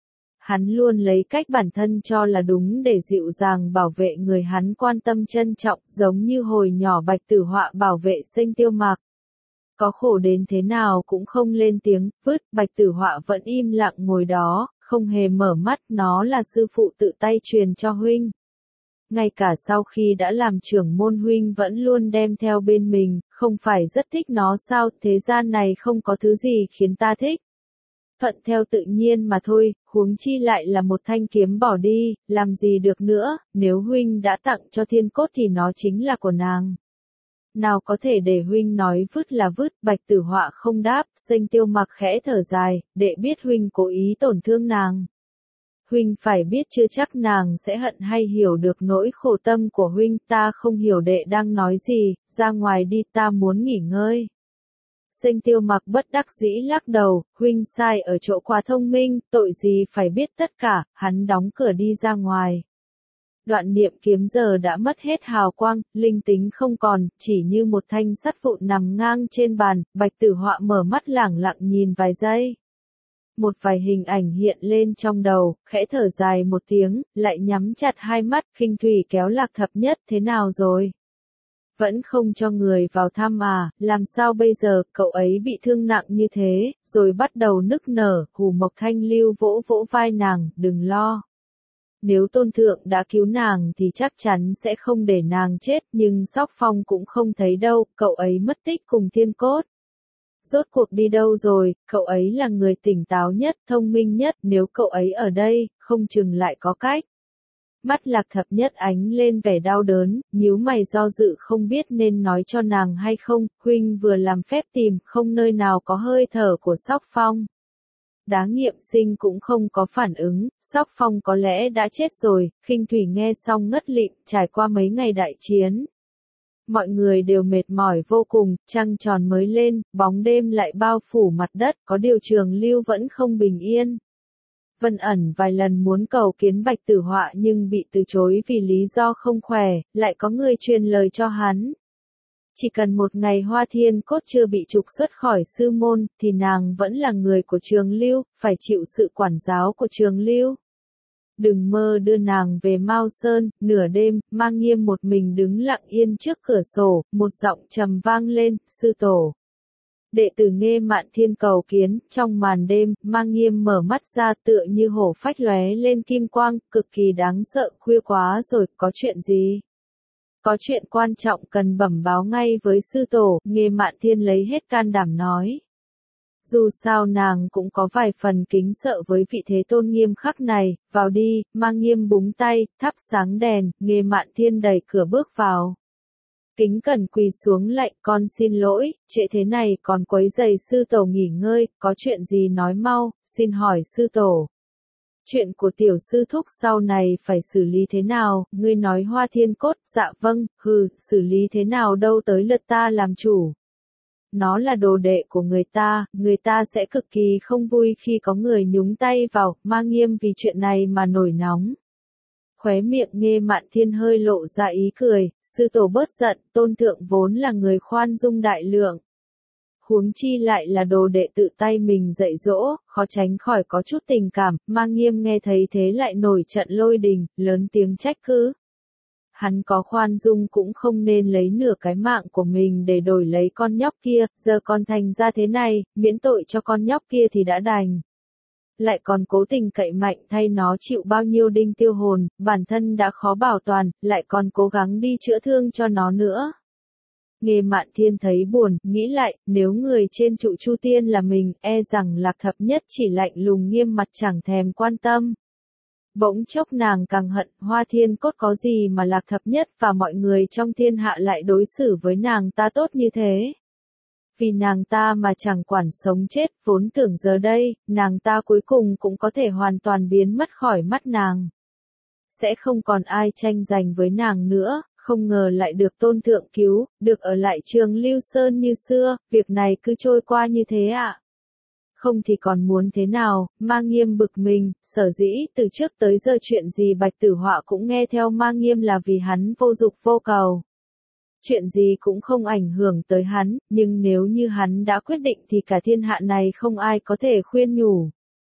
Hắn luôn lấy cách bản thân cho là đúng để dịu dàng bảo vệ người hắn quan tâm trân trọng, giống như hồi nhỏ Bạch Tử Họa bảo vệ Sinh Tiêu Mặc. Có khổ đến thế nào cũng không lên tiếng, Bạch Tử Họa vẫn im lặng ngồi đó, không hề mở mắt, nó là sư phụ tự tay truyền cho huynh. Ngay cả sau khi đã làm trưởng môn huynh vẫn luôn đem theo bên mình, không phải rất thích nó sao, thế gian này không có thứ gì khiến ta thích. Thuận theo tự nhiên mà thôi, huống chi lại là một thanh kiếm bỏ đi, làm gì được nữa, nếu huynh đã tặng cho Thiên Cốt thì nó chính là của nàng. Nào có thể để huynh nói vứt là vứt, Bạch Tử Họa không đáp, Sinh Tiêu Mặc khẽ thở dài, đệ biết huynh cố ý tổn thương nàng. Huynh phải biết chưa chắc nàng sẽ hận hay hiểu được nỗi khổ tâm của huynh, ta không hiểu đệ đang nói gì, ra ngoài đi, ta muốn nghỉ ngơi. Sinh Tiêu Mặc bất đắc dĩ lắc đầu, huynh sai ở chỗ quá thông minh, tội gì phải biết tất cả, hắn đóng cửa đi ra ngoài. Đoạn niệm kiếm giờ đã mất hết hào quang, linh tính không còn, chỉ như một thanh sắt vụn nằm ngang trên bàn, Bạch Tử Họa mở mắt lẳng lặng nhìn vài giây. Một vài hình ảnh hiện lên trong đầu, khẽ thở dài một tiếng, lại nhắm chặt hai mắt, Khinh Thủy kéo Lạc Thập Nhất thế nào rồi? Vẫn không cho người vào thăm à, làm sao bây giờ, cậu ấy bị thương nặng như thế, rồi bắt đầu nức nở, Hù Mộc Thanh Lưu vỗ vỗ vai nàng, đừng lo. Nếu Tôn Thượng đã cứu nàng thì chắc chắn sẽ không để nàng chết, nhưng Sóc Phong cũng không thấy đâu, cậu ấy mất tích cùng Thiên Cốt. Rốt cuộc đi đâu rồi, cậu ấy là người tỉnh táo nhất, thông minh nhất, nếu cậu ấy ở đây, không chừng lại có cách. Mắt Lạc Thập Nhất ánh lên vẻ đau đớn, nhíu mày do dự không biết nên nói cho nàng hay không, huynh vừa làm phép tìm, không nơi nào có hơi thở của Sóc Phong. Đá Nghiệm Sinh cũng không có phản ứng, Sóc Phong có lẽ đã chết rồi, Khinh Thủy nghe xong ngất lịm, trải qua mấy ngày đại chiến. Mọi người đều mệt mỏi vô cùng, trăng tròn mới lên, bóng đêm lại bao phủ mặt đất, có điều Trường Lưu vẫn không bình yên. Vân Ẩn vài lần muốn cầu kiến Bạch Tử Họa nhưng bị từ chối vì lý do không khỏe, lại có người truyền lời cho hắn. Chỉ cần một ngày Hoa Thiên Cốt chưa bị trục xuất khỏi sư môn, thì nàng vẫn là người của Trường Lưu, phải chịu sự quản giáo của Trường Lưu. Đừng mơ đưa nàng về Mao Sơn. Nửa đêm, Mang Nghiêm một mình đứng lặng yên trước cửa sổ, một giọng trầm vang lên, sư tổ. Đệ tử Nghê Mạn Thiên cầu kiến. Trong màn đêm, Mang Nghiêm mở mắt ra tựa như hổ phách lóe lên kim quang, cực kỳ đáng sợ. Khuya quá rồi, có chuyện gì? Có chuyện quan trọng cần bẩm báo ngay với sư tổ. Nghê Mạn Thiên lấy hết can đảm nói. Dù sao nàng cũng có vài phần kính sợ với vị thế tôn nghiêm khắc này. Vào đi. Mang Nghiêm búng tay, thắp sáng đèn. Nghê Mạn Thiên đẩy cửa bước vào. Kính cẩn quỳ xuống lạy, con xin lỗi, trễ thế này còn quấy rầy sư tổ nghỉ ngơi, có chuyện gì nói mau, xin hỏi sư tổ. Chuyện của tiểu sư thúc sau này phải xử lý thế nào, ngươi nói Hoa Thiên Cốt, dạ vâng, xử lý thế nào đâu tới lượt ta làm chủ. Nó là đồ đệ của người ta sẽ cực kỳ không vui khi có người nhúng tay vào. Mang Nghiêm vì chuyện này mà nổi nóng. Khóe miệng Nghê Mạn Thiên hơi lộ ra ý cười, sư tổ bớt giận, tôn thượng vốn là người khoan dung đại lượng. Huống chi lại là đồ đệ tự tay mình dạy dỗ, khó tránh khỏi có chút tình cảm. Mang Nghiêm nghe thấy thế lại nổi trận lôi đình, lớn tiếng trách cứ. Hắn có khoan dung cũng không nên lấy nửa cái mạng của mình để đổi lấy con nhóc kia, giờ còn thành ra thế này, miễn tội cho con nhóc kia thì đã đành. Lại còn cố tình cậy mạnh thay nó chịu bao nhiêu đinh tiêu hồn, bản thân đã khó bảo toàn, lại còn cố gắng đi chữa thương cho nó nữa. Nghê Mạn Thiên thấy buồn, nghĩ lại, nếu người trên trụ Chu Tiên là mình, e rằng Lạc Thập Nhất chỉ lạnh lùng nghiêm mặt chẳng thèm quan tâm. Bỗng chốc nàng càng hận, Hoa Thiên Cốt có gì mà Lạc Thập Nhất và mọi người trong thiên hạ lại đối xử với nàng ta tốt như thế. Vì nàng ta mà chẳng quản sống chết, vốn tưởng giờ đây, nàng ta cuối cùng cũng có thể hoàn toàn biến mất khỏi mắt nàng. Sẽ không còn ai tranh giành với nàng nữa, không ngờ lại được tôn thượng cứu, được ở lại Trường Lưu Sơn như xưa, việc này cứ trôi qua như thế ạ. Không thì còn muốn thế nào, Mang Nghiêm bực mình, sở dĩ từ trước tới giờ chuyện gì Bạch Tử Họa cũng nghe theo Mang Nghiêm là vì hắn vô dục vô cầu. Chuyện gì cũng không ảnh hưởng tới hắn, nhưng nếu như hắn đã quyết định thì cả thiên hạ này không ai có thể khuyên nhủ.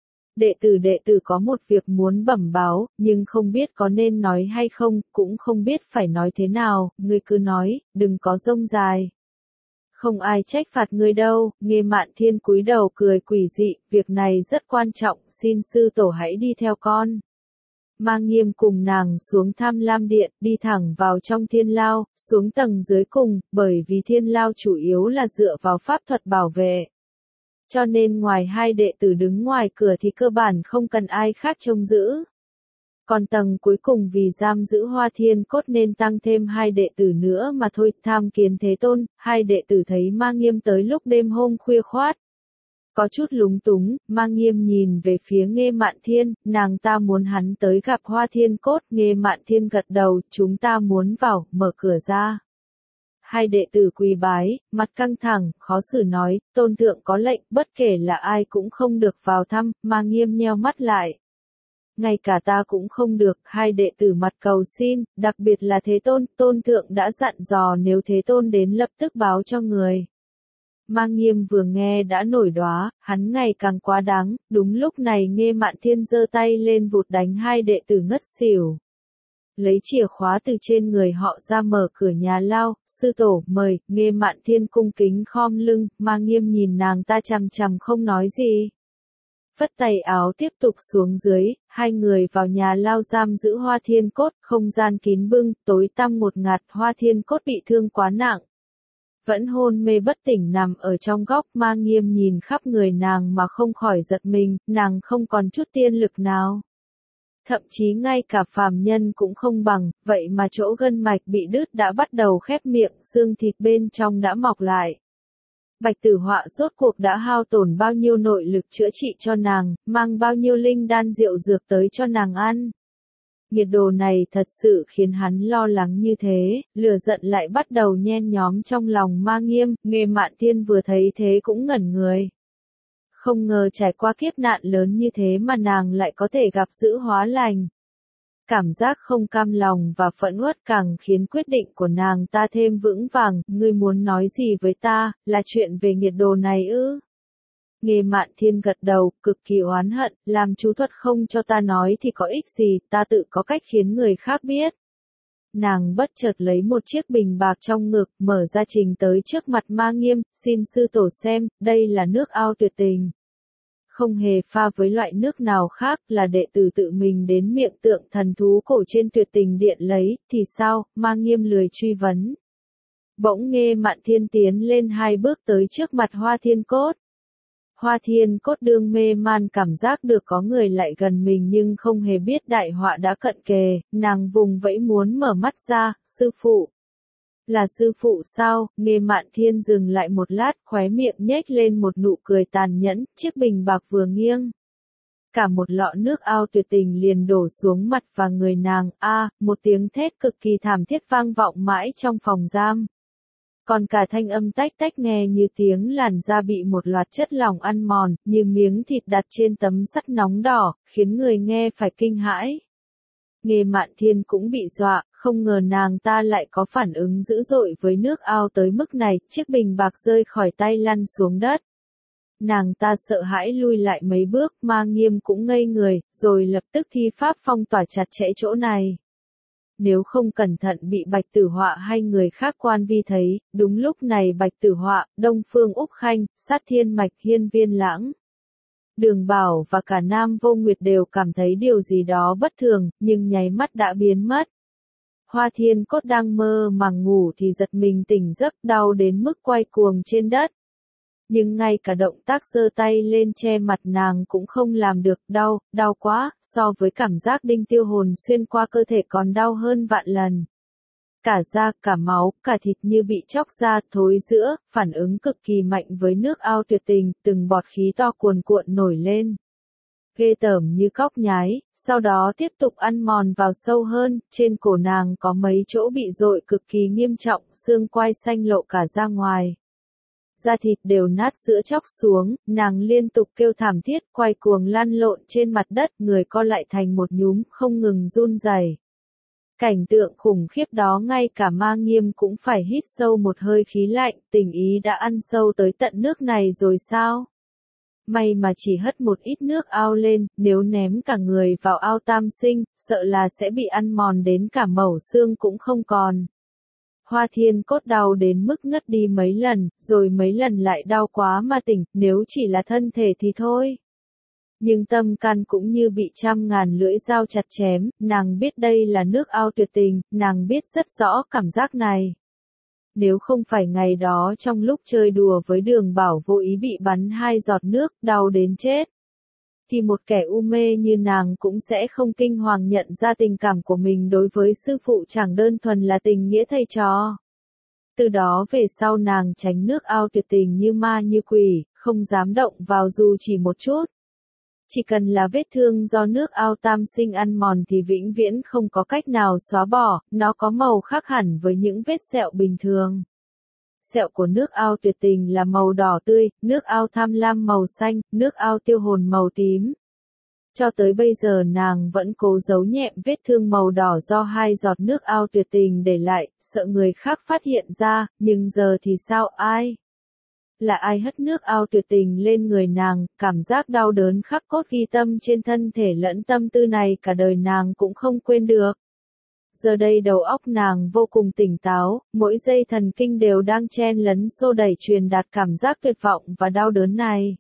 Đệ tử có một việc muốn bẩm báo, nhưng không biết có nên nói hay không, cũng không biết phải nói thế nào, ngươi cứ nói, đừng có rông dài. Không ai trách phạt ngươi đâu. Nghê Mạn Thiên cúi đầu cười quỷ dị, việc này rất quan trọng, xin sư tổ hãy đi theo con. Mang Nghiêm cùng nàng xuống Tham Lam Điện, đi thẳng vào trong thiên lao, xuống tầng dưới cùng, bởi vì thiên lao chủ yếu là dựa vào pháp thuật bảo vệ. Cho nên ngoài hai đệ tử đứng ngoài cửa thì cơ bản không cần ai khác trông giữ. Còn tầng cuối cùng vì giam giữ Hoa Thiên Cốt nên tăng thêm hai đệ tử nữa mà thôi. Tham Kiến Thế Tôn, hai đệ tử thấy Mang Nghiêm tới lúc đêm hôm khuya khoát. Có chút lúng túng, Mang Nghiêm nhìn về phía Nghê Mạn Thiên, nàng ta muốn hắn tới gặp Hoa Thiên Cốt. Nghê Mạn Thiên gật đầu, chúng ta muốn vào, mở cửa ra. Hai đệ tử quỳ bái, mặt căng thẳng, khó xử nói, tôn thượng có lệnh, bất kể là ai cũng không được vào thăm. Mang Nghiêm nheo mắt lại. Ngay cả ta cũng không được, hai đệ tử mặt cầu xin, đặc biệt là Thế Tôn, tôn thượng đã dặn dò nếu Thế Tôn đến lập tức báo cho người. Mang Nghiêm vừa nghe đã nổi đoá, hắn ngày càng quá đáng. Đúng lúc này Nghê Mạn Thiên giơ tay lên vụt đánh hai đệ tử ngất xỉu. Lấy chìa khóa từ trên người họ ra mở cửa nhà lao, sư tổ, mời. Nghê Mạn Thiên cung kính khom lưng, Mang Nghiêm nhìn nàng ta chằm chằm không nói gì. Phất tay áo tiếp tục xuống dưới, hai người vào nhà lao giam giữ Hoa Thiên Cốt, không gian kín bưng, tối tăm ngột ngạt. Hoa Thiên Cốt bị thương quá nặng. Vẫn hôn mê bất tỉnh nằm ở trong góc. Mang Nghiêm nhìn khắp người nàng mà không khỏi giật mình, nàng không còn chút tiên lực nào. thậm chí ngay cả phàm nhân cũng không bằng, vậy mà chỗ gân mạch bị đứt đã bắt đầu khép miệng, xương thịt bên trong đã mọc lại. Bạch Tử Họa rốt cuộc đã hao tổn bao nhiêu nội lực chữa trị cho nàng, mang bao nhiêu linh đan rượu dược tới cho nàng ăn. Nhiệt đồ này thật sự khiến hắn lo lắng như thế, lửa giận lại bắt đầu nhen nhóm trong lòng Ma Nghiêm, Nghê Mạn Thiên vừa thấy thế cũng ngẩn người. Không ngờ trải qua kiếp nạn lớn như thế mà nàng lại có thể gặp giữ hóa lành. Cảm giác không cam lòng và phẫn uất càng khiến quyết định của nàng ta thêm vững vàng, ngươi muốn nói gì với ta, là chuyện về nhiệt đồ này ư? Nghê Mạn Thiên gật đầu, cực kỳ oán hận, làm chú thuật không cho ta nói thì có ích gì, ta tự có cách khiến người khác biết. Nàng bất chợt lấy một chiếc bình bạc trong ngực, mở ra trình tới trước mặt Ma Nghiêm, xin sư tổ xem, đây là nước ao tuyệt tình. Không hề pha với loại nước nào khác, là đệ tử tự mình đến miệng tượng thần thú cổ trên tuyệt tình điện lấy, thì sao? Ma Nghiêm lười truy vấn. Bỗng Nghê Mạn Thiên tiến lên 2 bước tới trước mặt Hoa Thiên Cốt. Hoa Thiên Cốt đương mê man cảm giác được có người lại gần mình nhưng không hề biết đại họa đã cận kề, nàng vùng vẫy muốn mở mắt ra, sư phụ. Là sư phụ sao? Nghê Mạn Thiên dừng lại một lát, khóe miệng nhếch lên một nụ cười tàn nhẫn, chiếc bình bạc vừa nghiêng. Cả một lọ nước ao tuyệt tình liền đổ xuống mặt và người nàng, một tiếng thét cực kỳ thảm thiết vang vọng mãi trong phòng giam. Còn cả thanh âm tách tách nghe như tiếng làn da bị một loạt chất lỏng ăn mòn, như miếng thịt đặt trên tấm sắt nóng đỏ, khiến người nghe phải kinh hãi. Nghê Mạn Thiên cũng bị dọa, không ngờ nàng ta lại có phản ứng dữ dội với nước ao tới mức này, chiếc bình bạc rơi khỏi tay lăn xuống đất. Nàng ta sợ hãi lui lại mấy bước, Ma Nghiêm cũng ngây người, rồi lập tức thi pháp phong tỏa chặt chẽ chỗ này. Nếu không cẩn thận bị Bạch Tử Họa hay người khác quan vi thấy, đúng lúc này Bạch Tử Họa, Đông Phương Úc Khanh, Sát Thiên Mạch, Hiên Viên Lãng, Đường Bảo và cả Nam Vô Nguyệt đều cảm thấy điều gì đó bất thường, nhưng nháy mắt đã biến mất. Hoa Thiên Cốt đang mơ màng ngủ thì giật mình tỉnh giấc, đau đến mức quay cuồng trên đất. Nhưng ngay cả động tác giơ tay lên che mặt nàng cũng không làm được, đau quá, so với cảm giác đinh tiêu hồn xuyên qua cơ thể còn đau hơn vạn lần. Cả da, cả máu, cả thịt như bị chóc ra, thối rữa, phản ứng cực kỳ mạnh với nước ao tuyệt tình, từng bọt khí to cuồn cuộn nổi lên. Ghê tởm như cóc nhái, sau đó tiếp tục ăn mòn vào sâu hơn, trên cổ nàng có mấy chỗ bị dội cực kỳ nghiêm trọng, xương quai xanh lộ cả ra ngoài. Da thịt đều nát sữa chóc xuống, nàng liên tục kêu thảm thiết, quay cuồng lăn lộn trên mặt đất, người co lại thành một nhúm, không ngừng run rẩy. Cảnh tượng khủng khiếp đó ngay cả Ma Nghiêm cũng phải hít sâu một hơi khí lạnh, tình ý đã ăn sâu tới tận nước này rồi sao? May mà chỉ hất một ít nước ao lên, nếu ném cả người vào ao tam sinh, sợ là sẽ bị ăn mòn đến cả mẩu xương cũng không còn. Hoa Thiên Cốt đau đến mức ngất đi mấy lần, rồi mấy lần lại đau quá mà tỉnh, nếu chỉ là thân thể thì thôi. Nhưng tâm can cũng như bị trăm ngàn lưỡi dao chặt chém, nàng biết đây là nước ao tuyệt tình, nàng biết rất rõ cảm giác này. Nếu không phải ngày đó trong lúc chơi đùa với Đường Bảo vô ý bị bắn 2 giọt nước, đau đến chết, thì một kẻ u mê như nàng cũng sẽ không kinh hoàng nhận ra tình cảm của mình đối với sư phụ chẳng đơn thuần là tình nghĩa thầy trò. Từ đó về sau nàng tránh nước ao tuyệt tình như ma như quỷ, không dám động vào dù chỉ một chút. Chỉ cần là vết thương do nước ao tam sinh ăn mòn thì vĩnh viễn không có cách nào xóa bỏ, nó có màu khác hẳn với những vết sẹo bình thường. Sẹo của nước ao tuyệt tình là màu đỏ tươi, nước ao tham lam màu xanh, nước ao tiêu hồn màu tím. Cho tới bây giờ nàng vẫn cố giấu nhẹm vết thương màu đỏ do 2 giọt nước ao tuyệt tình để lại, sợ người khác phát hiện ra, nhưng giờ thì sao ai? Là ai hất nước ao tuyệt tình lên người nàng, cảm giác đau đớn khắc cốt ghi tâm trên thân thể lẫn tâm tư này cả đời nàng cũng không quên được. Giờ đây đầu óc nàng vô cùng tỉnh táo, mỗi giây thần kinh đều đang chen lấn xô đẩy truyền đạt cảm giác tuyệt vọng và đau đớn này.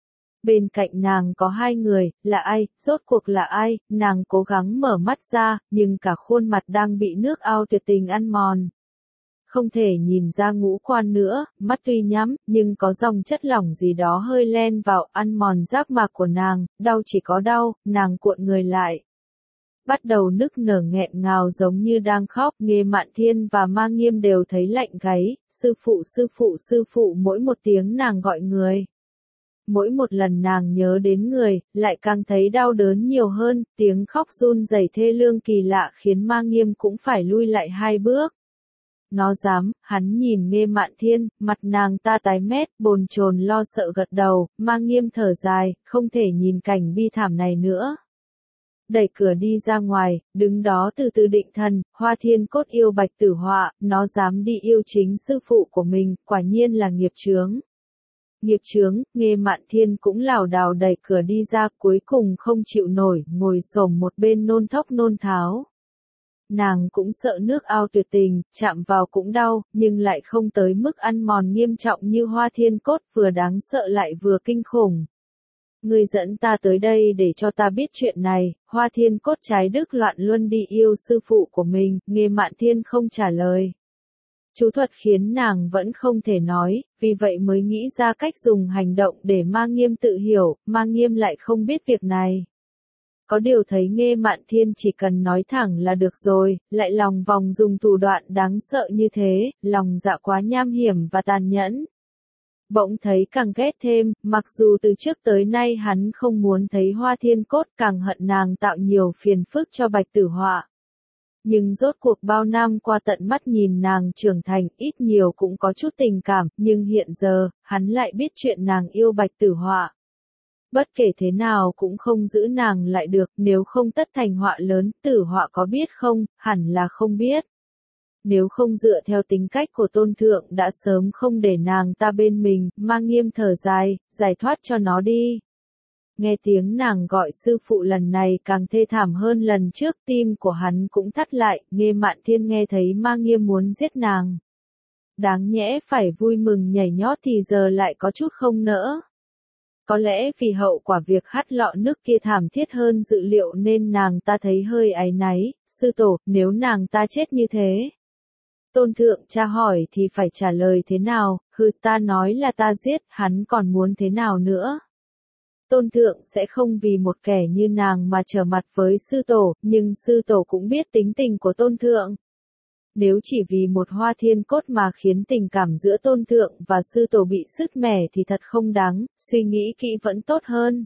Bên cạnh nàng có 2 người, là ai, rốt cuộc là ai, nàng cố gắng mở mắt ra, nhưng cả khuôn mặt đang bị nước ao tuyệt tình ăn mòn. Không thể nhìn ra ngũ quan nữa, mắt tuy nhắm, nhưng có dòng chất lỏng gì đó hơi len vào ăn mòn giác mạc của nàng, đau chỉ có đau, nàng cuộn người lại. bắt đầu nức nở nghẹn ngào giống như đang khóc. Nghê Mạn Thiên và Ma Nghiêm đều thấy lạnh gáy, sư phụ sư phụ sư phụ, mỗi một tiếng nàng gọi người. Mỗi một lần nàng nhớ đến người, lại càng thấy đau đớn nhiều hơn, tiếng khóc run rẩy thê lương kỳ lạ khiến Ma Nghiêm cũng phải lui lại 2 bước. Nó dám, hắn nhìn Nghê Mạn Thiên, mặt nàng ta tái mét, bồn chồn lo sợ gật đầu. Ma Nghiêm thở dài, không thể nhìn cảnh bi thảm này nữa. Đẩy cửa đi ra ngoài, đứng đó từ từ định thần. Hoa Thiên Cốt yêu Bạch Tử Họa, nó dám đi yêu chính sư phụ của mình, quả nhiên là nghiệp chướng. Nghiệp chướng. Nghê Mạn Thiên cũng lảo đảo đẩy cửa đi ra, cuối cùng không chịu nổi, ngồi xổm một bên nôn thốc nôn tháo. Nàng cũng sợ nước ao tuyệt tình, chạm vào cũng đau, nhưng lại không tới mức ăn mòn nghiêm trọng như Hoa Thiên Cốt, vừa đáng sợ lại vừa kinh khủng. Ngươi dẫn ta tới đây để cho ta biết chuyện này. Hoa Thiên Cốt trái đức loạn luân đi yêu sư phụ của mình. Nghê Mạn Thiên không trả lời. Chú thuật khiến nàng vẫn không thể nói, vì vậy mới nghĩ ra cách dùng hành động để Ma Nghiêm tự hiểu. Ma Nghiêm lại không biết việc này. Có điều thấy Nghê Mạn Thiên chỉ cần nói thẳng là được rồi, lại lòng vòng dùng thủ đoạn đáng sợ như thế, lòng dạ quá nham hiểm và tàn nhẫn. Bỗng thấy càng ghét thêm, mặc dù từ trước tới nay hắn không muốn thấy Hoa Thiên Cốt, càng hận nàng tạo nhiều phiền phức cho Bạch Tử Họa. Nhưng rốt cuộc bao năm qua tận mắt nhìn nàng trưởng thành, ít nhiều cũng có chút tình cảm, nhưng hiện giờ, hắn lại biết chuyện nàng yêu Bạch Tử Họa. Bất kể thế nào cũng không giữ nàng lại được, nếu không tất thành họa lớn. Tử Họa có biết không? Hẳn là không biết. Nếu không dựa theo tính cách của Tôn Thượng đã sớm không để nàng ta bên mình. Ma Nghiêm thở dài, giải thoát cho nó đi. Nghe tiếng nàng gọi sư phụ lần này càng thê thảm hơn lần trước, tim của hắn cũng thắt lại. Nghê Mạn Thiên nghe thấy Ma Nghiêm muốn giết nàng. Đáng nhẽ phải vui mừng nhảy nhót thì giờ lại có chút không nỡ. Có lẽ vì hậu quả việc hắt lọ nước kia thảm thiết hơn dự liệu nên nàng ta thấy hơi áy náy. Sư tổ, nếu nàng ta chết như thế. Tôn Thượng tra hỏi thì phải trả lời thế nào? Hừ, ta nói là ta giết, hắn còn muốn thế nào nữa? Tôn Thượng sẽ không vì một kẻ như nàng mà trở mặt với sư tổ, nhưng sư tổ cũng biết tính tình của Tôn Thượng. Nếu chỉ vì một Hoa Thiên Cốt mà khiến tình cảm giữa Tôn Thượng và sư tổ bị sứt mẻ thì thật không đáng, suy nghĩ kỹ vẫn tốt hơn.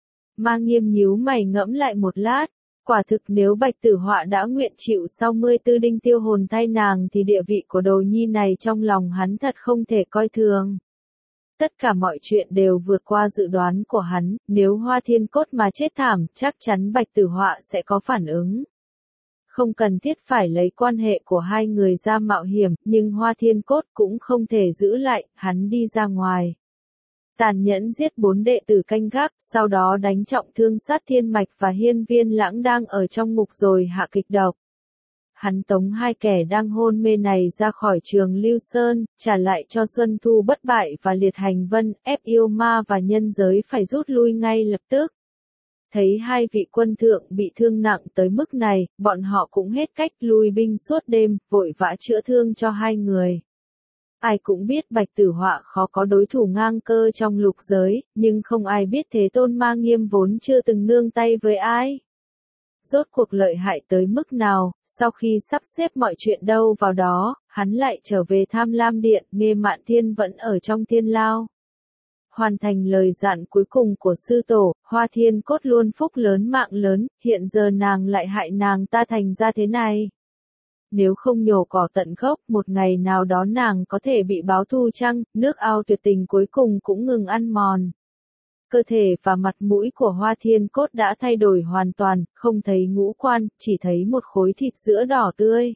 Ma Nghiêm nhíu mày ngẫm lại một lát. Quả thực nếu Bạch Tử Họa đã nguyện chịu sau 14 đinh tiêu hồn thay nàng thì địa vị của đồ nhi này trong lòng hắn thật không thể coi thường. Tất cả mọi chuyện đều vượt qua dự đoán của hắn, nếu Hoa Thiên Cốt mà chết thảm, chắc chắn Bạch Tử Họa sẽ có phản ứng. Không cần thiết phải lấy quan hệ của hai người ra mạo hiểm, nhưng Hoa Thiên Cốt cũng không thể giữ lại, hắn đi ra ngoài. Tàn nhẫn giết 4 đệ tử canh gác, sau đó đánh trọng thương Sát Thiên Mạch và Hiên Viên Lãng đang ở trong ngục rồi hạ kịch độc. Hắn tống 2 kẻ đang hôn mê này ra khỏi Trường Lưu Sơn, trả lại cho Xuân Thu Bất Bại và Liệt Hành Vân, ép yêu ma và nhân giới phải rút lui ngay lập tức. Thấy 2 vị quân thượng bị thương nặng tới mức này, bọn họ cũng hết cách lui binh suốt đêm, vội vã chữa thương cho 2 người. Ai cũng biết Bạch Tử Họa khó có đối thủ ngang cơ trong lục giới, nhưng không ai biết Thế Tôn Ma Nghiêm vốn chưa từng nương tay với ai. Rốt cuộc lợi hại tới mức nào, sau khi sắp xếp mọi chuyện đâu vào đó, hắn lại trở về Tham Lam Điện. Nghê Mạn Thiên vẫn ở trong thiên lao. Hoàn thành lời dặn cuối cùng của sư tổ, Hoa Thiên Cốt luôn phúc lớn mạng lớn, hiện giờ nàng lại hại nàng ta thành ra thế này. Nếu không nhổ cỏ tận gốc, một ngày nào đó nàng có thể bị báo thù chăng? Nước ao tuyệt tình cuối cùng cũng ngừng ăn mòn. Cơ thể và mặt mũi của Hoa Thiên Cốt đã thay đổi hoàn toàn, không thấy ngũ quan, chỉ thấy một khối thịt sữa đỏ tươi.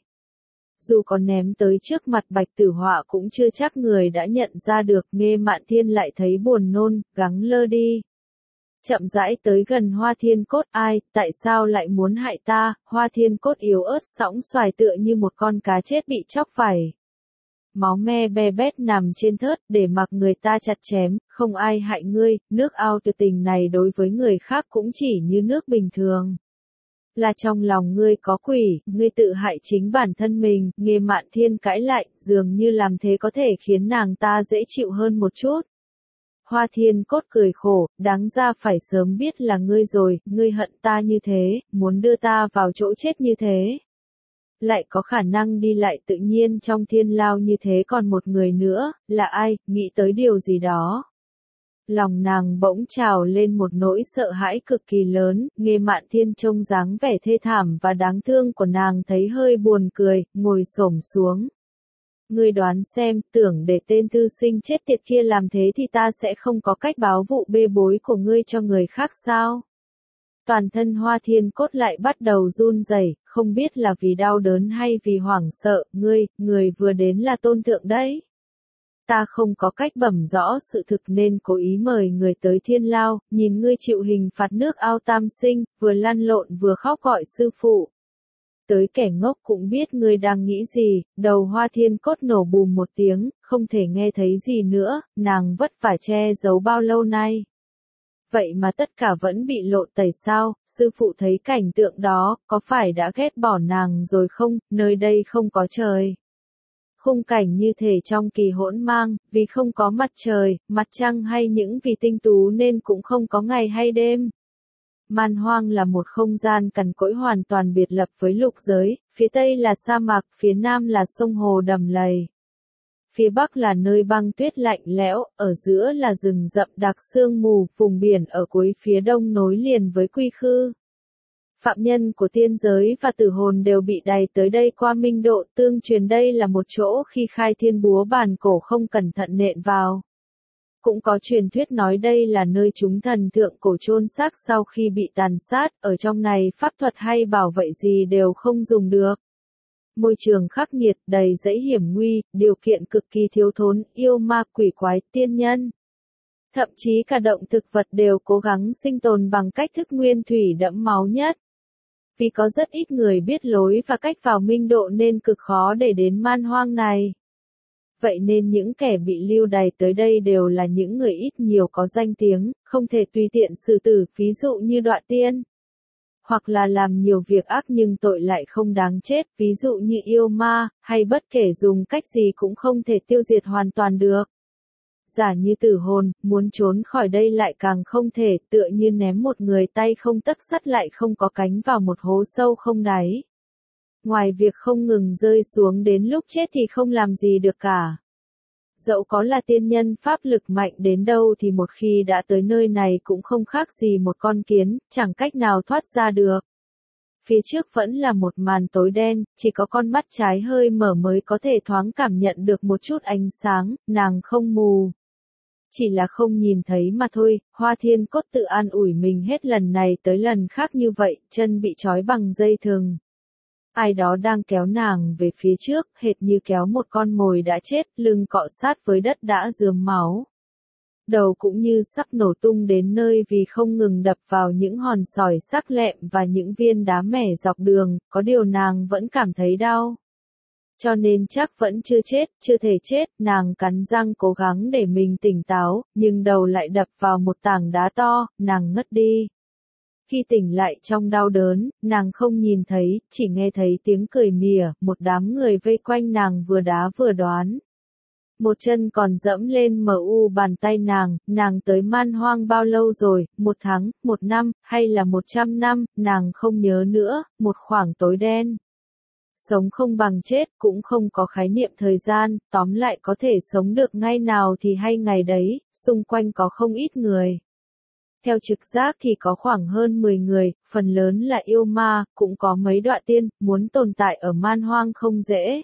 Dù có ném tới trước mặt Bạch Tử Họa cũng chưa chắc người đã nhận ra được. Nghê Mạn Thiên lại thấy buồn nôn, gắng lơ đi. Chậm rãi tới gần Hoa Thiên Cốt. Ai, tại sao lại muốn hại ta? Hoa Thiên Cốt yếu ớt sõng xoài tựa như một con cá chết bị chóc vảy. Máu me be bét nằm trên thớt, để mặc người ta chặt chém. Không ai hại ngươi, nước ao tuyệt tình này đối với người khác cũng chỉ như nước bình thường. Là trong lòng ngươi có quỷ, ngươi tự hại chính bản thân mình. Nghê Mạn Thiên cãi lại, dường như làm thế có thể khiến nàng ta dễ chịu hơn một chút. Hoa Thiên Cốt cười khổ, đáng ra phải sớm biết là ngươi rồi, ngươi hận ta như thế, muốn đưa ta vào chỗ chết như thế. Lại có khả năng đi lại tự nhiên trong thiên lao như thế, còn một người nữa, là ai, nghĩ tới điều gì đó. Lòng nàng bỗng trào lên một nỗi sợ hãi cực kỳ lớn, Nghe Mạn Thiên trông dáng vẻ thê thảm và đáng thương của nàng thấy hơi buồn cười, ngồi xổm xuống. Ngươi đoán xem, tưởng để tên thư sinh chết tiệt kia làm thế thì ta sẽ không có cách báo vụ bê bối của ngươi cho người khác sao? Toàn thân Hoa Thiên Cốt lại bắt đầu run rẩy, không biết là vì đau đớn hay vì hoảng sợ, người vừa đến là tôn thượng đấy. Ta không có cách bẩm rõ sự thực nên cố ý mời người tới thiên lao, nhìn ngươi chịu hình phạt nước ao tam sinh, vừa lăn lộn vừa khóc gọi sư phụ. Tới kẻ ngốc cũng biết ngươi đang nghĩ gì, đầu Hoa Thiên Cốt nổ bùm một tiếng, không thể nghe thấy gì nữa, nàng vất vả che giấu bao lâu nay. Vậy mà tất cả vẫn bị lộ tẩy sao, sư phụ thấy cảnh tượng đó, có phải đã ghét bỏ nàng rồi không, nơi đây không có trời. Khung cảnh như thể trong kỳ hỗn mang, vì không có mặt trời, mặt trăng hay những vì tinh tú nên cũng không có ngày hay đêm. Man hoang là một không gian cằn cỗi hoàn toàn biệt lập với lục giới, phía tây là sa mạc, phía nam là sông hồ đầm lầy. Phía bắc là nơi băng tuyết lạnh lẽo, ở giữa là rừng rậm đặc sương mù, vùng biển ở cuối phía đông nối liền với Quy Khư. Phạm nhân của tiên giới và tử hồn đều bị đày tới đây qua Minh Độ, tương truyền đây là một chỗ khi khai thiên búa bàn cổ không cẩn thận nện vào. Cũng có truyền thuyết nói đây là nơi chúng thần thượng cổ chôn xác sau khi bị tàn sát, ở trong này pháp thuật hay bảo vệ gì đều không dùng được. Môi trường khắc nghiệt, đầy dẫy hiểm nguy, điều kiện cực kỳ thiếu thốn, yêu ma quỷ quái, tiên nhân. Thậm chí cả động thực vật đều cố gắng sinh tồn bằng cách thức nguyên thủy đẫm máu nhất. Vì có rất ít người biết lối và cách vào Minh Độ nên cực khó để đến man hoang này. Vậy nên những kẻ bị lưu đày tới đây đều là những người ít nhiều có danh tiếng, không thể tùy tiện xử tử, ví dụ như Đoạ Tiên. Hoặc là làm nhiều việc ác nhưng tội lại không đáng chết, ví dụ như yêu ma, hay bất kể dùng cách gì cũng không thể tiêu diệt hoàn toàn được. Giả như tử hồn, muốn trốn khỏi đây lại càng không thể, tựa như ném một người tay không tấc sắt lại không có cánh vào một hố sâu không đáy. Ngoài việc không ngừng rơi xuống đến lúc chết thì không làm gì được cả. Dẫu có là tiên nhân pháp lực mạnh đến đâu thì một khi đã tới nơi này cũng không khác gì một con kiến, chẳng cách nào thoát ra được. Phía trước vẫn là một màn tối đen, chỉ có con mắt trái hơi mở mới có thể thoáng cảm nhận được một chút ánh sáng, nàng không mù. Chỉ là không nhìn thấy mà thôi, Hoa Thiên Cốt tự an ủi mình hết lần này tới lần khác như vậy, chân bị trói bằng dây thừng. Ai đó đang kéo nàng về phía trước, hệt như kéo một con mồi đã chết, lưng cọ sát với đất đã rườm máu. Đầu cũng như sắp nổ tung đến nơi vì không ngừng đập vào những hòn sỏi sắc lẹm và những viên đá mẻ dọc đường, có điều nàng vẫn cảm thấy đau. Cho nên chắc vẫn chưa chết, chưa thể chết, nàng cắn răng cố gắng để mình tỉnh táo, nhưng đầu lại đập vào một tảng đá to, nàng ngất đi. Khi tỉnh lại trong đau đớn, nàng không nhìn thấy, chỉ nghe thấy tiếng cười mỉa, một đám người vây quanh nàng vừa đá vừa đoán. Một chân còn dẫm lên bàn tay nàng tới man hoang bao lâu rồi, 1 tháng, 1 năm, hay là 100 năm, nàng không nhớ nữa, một khoảng tối đen. Sống không bằng chết, cũng không có khái niệm thời gian, tóm lại có thể sống được ngày nào thì hay ngày đấy, xung quanh có không ít người. Theo trực giác thì có khoảng hơn 10 người, phần lớn là yêu ma, cũng có mấy Đoạ Tiên, muốn tồn tại ở man hoang không dễ.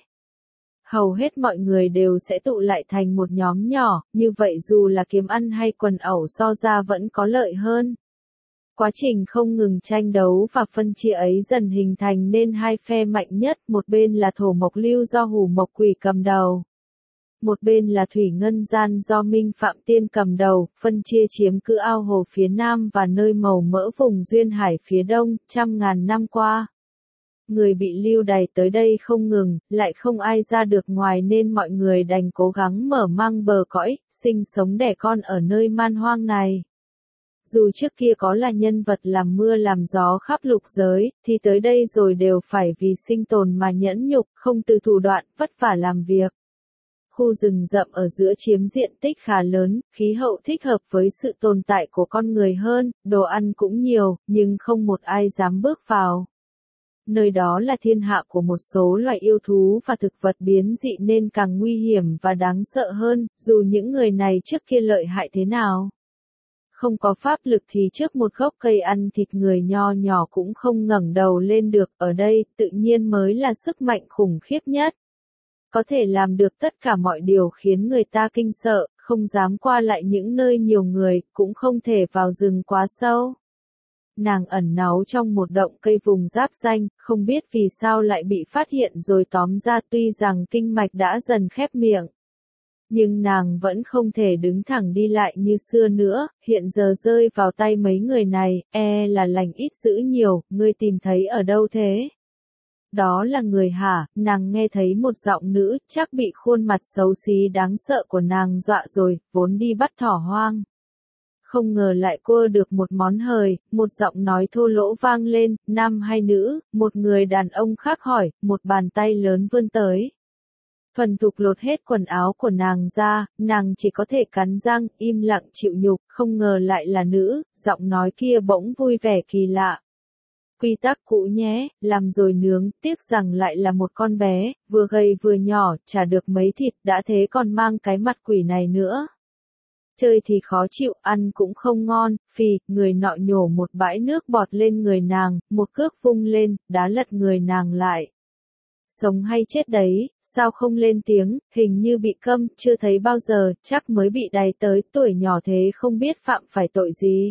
Hầu hết mọi người đều sẽ tụ lại thành một nhóm nhỏ, như vậy dù là kiếm ăn hay quần ẩu so ra vẫn có lợi hơn. Quá trình không ngừng tranh đấu và phân chia ấy dần hình thành nên hai phe mạnh nhất, một bên là Thổ Mộc Lưu do Hủ Mộc Quỷ cầm đầu. Một bên là Thủy Ngân Gian do Minh Phạm Tiên cầm đầu, phân chia chiếm cứ ao hồ phía nam và nơi màu mỡ vùng duyên hải phía đông, trăm ngàn năm qua. Người bị lưu đày tới đây không ngừng, lại không ai ra được ngoài nên mọi người đành cố gắng mở mang bờ cõi, sinh sống đẻ con ở nơi man hoang này. Dù trước kia có là nhân vật làm mưa làm gió khắp lục giới, thì tới đây rồi đều phải vì sinh tồn mà nhẫn nhục, không từ thủ đoạn, vất vả làm việc. khu rừng rậm ở giữa chiếm diện tích khá lớn, khí hậu thích hợp với sự tồn tại của con người hơn, đồ ăn cũng nhiều, nhưng không một ai dám bước vào. Nơi đó là thiên hạ của một số loài yêu thú và thực vật biến dị nên càng nguy hiểm và đáng sợ hơn, dù những người này trước kia lợi hại thế nào. Không có pháp lực thì trước một gốc cây ăn thịt người nho nhỏ cũng không ngẩng đầu lên được, ở đây tự nhiên mới là sức mạnh khủng khiếp nhất. Có thể làm được tất cả mọi điều khiến người ta kinh sợ, không dám qua lại những nơi nhiều người, cũng không thể vào rừng quá sâu. Nàng ẩn náu trong một động cây vùng giáp ranh, không biết vì sao lại bị phát hiện rồi tóm ra, tuy rằng kinh mạch đã dần khép miệng. Nhưng nàng vẫn không thể đứng thẳng đi lại như xưa nữa, hiện giờ rơi vào tay mấy người này, là lành ít dữ nhiều, ngươi tìm thấy ở đâu thế? Đó là người hả? Nàng nghe thấy một giọng nữ, chắc bị khuôn mặt xấu xí đáng sợ của nàng dọa rồi, vốn đi bắt thỏ hoang. Không ngờ lại cua được một món hời, một giọng nói thô lỗ vang lên, nam hay nữ, một người đàn ông khác hỏi, một bàn tay lớn vươn tới. Thuần thục lột hết quần áo của nàng ra, nàng chỉ có thể cắn răng, im lặng chịu nhục, không ngờ lại là nữ, giọng nói kia bỗng vui vẻ kỳ lạ. Quy tắc cũ nhé, làm rồi nướng, tiếc rằng lại là một con bé, vừa gầy vừa nhỏ, chả được mấy thịt, đã thế còn mang cái mặt quỷ này nữa. Chơi thì khó chịu, ăn cũng không ngon, phì, người nọ nhổ một bãi nước bọt lên người nàng, một cước vung lên, đá lật người nàng lại. Sống hay chết đấy, sao không lên tiếng, hình như bị câm, chưa thấy bao giờ, chắc mới bị đày tới, tuổi nhỏ thế không biết phạm phải tội gì.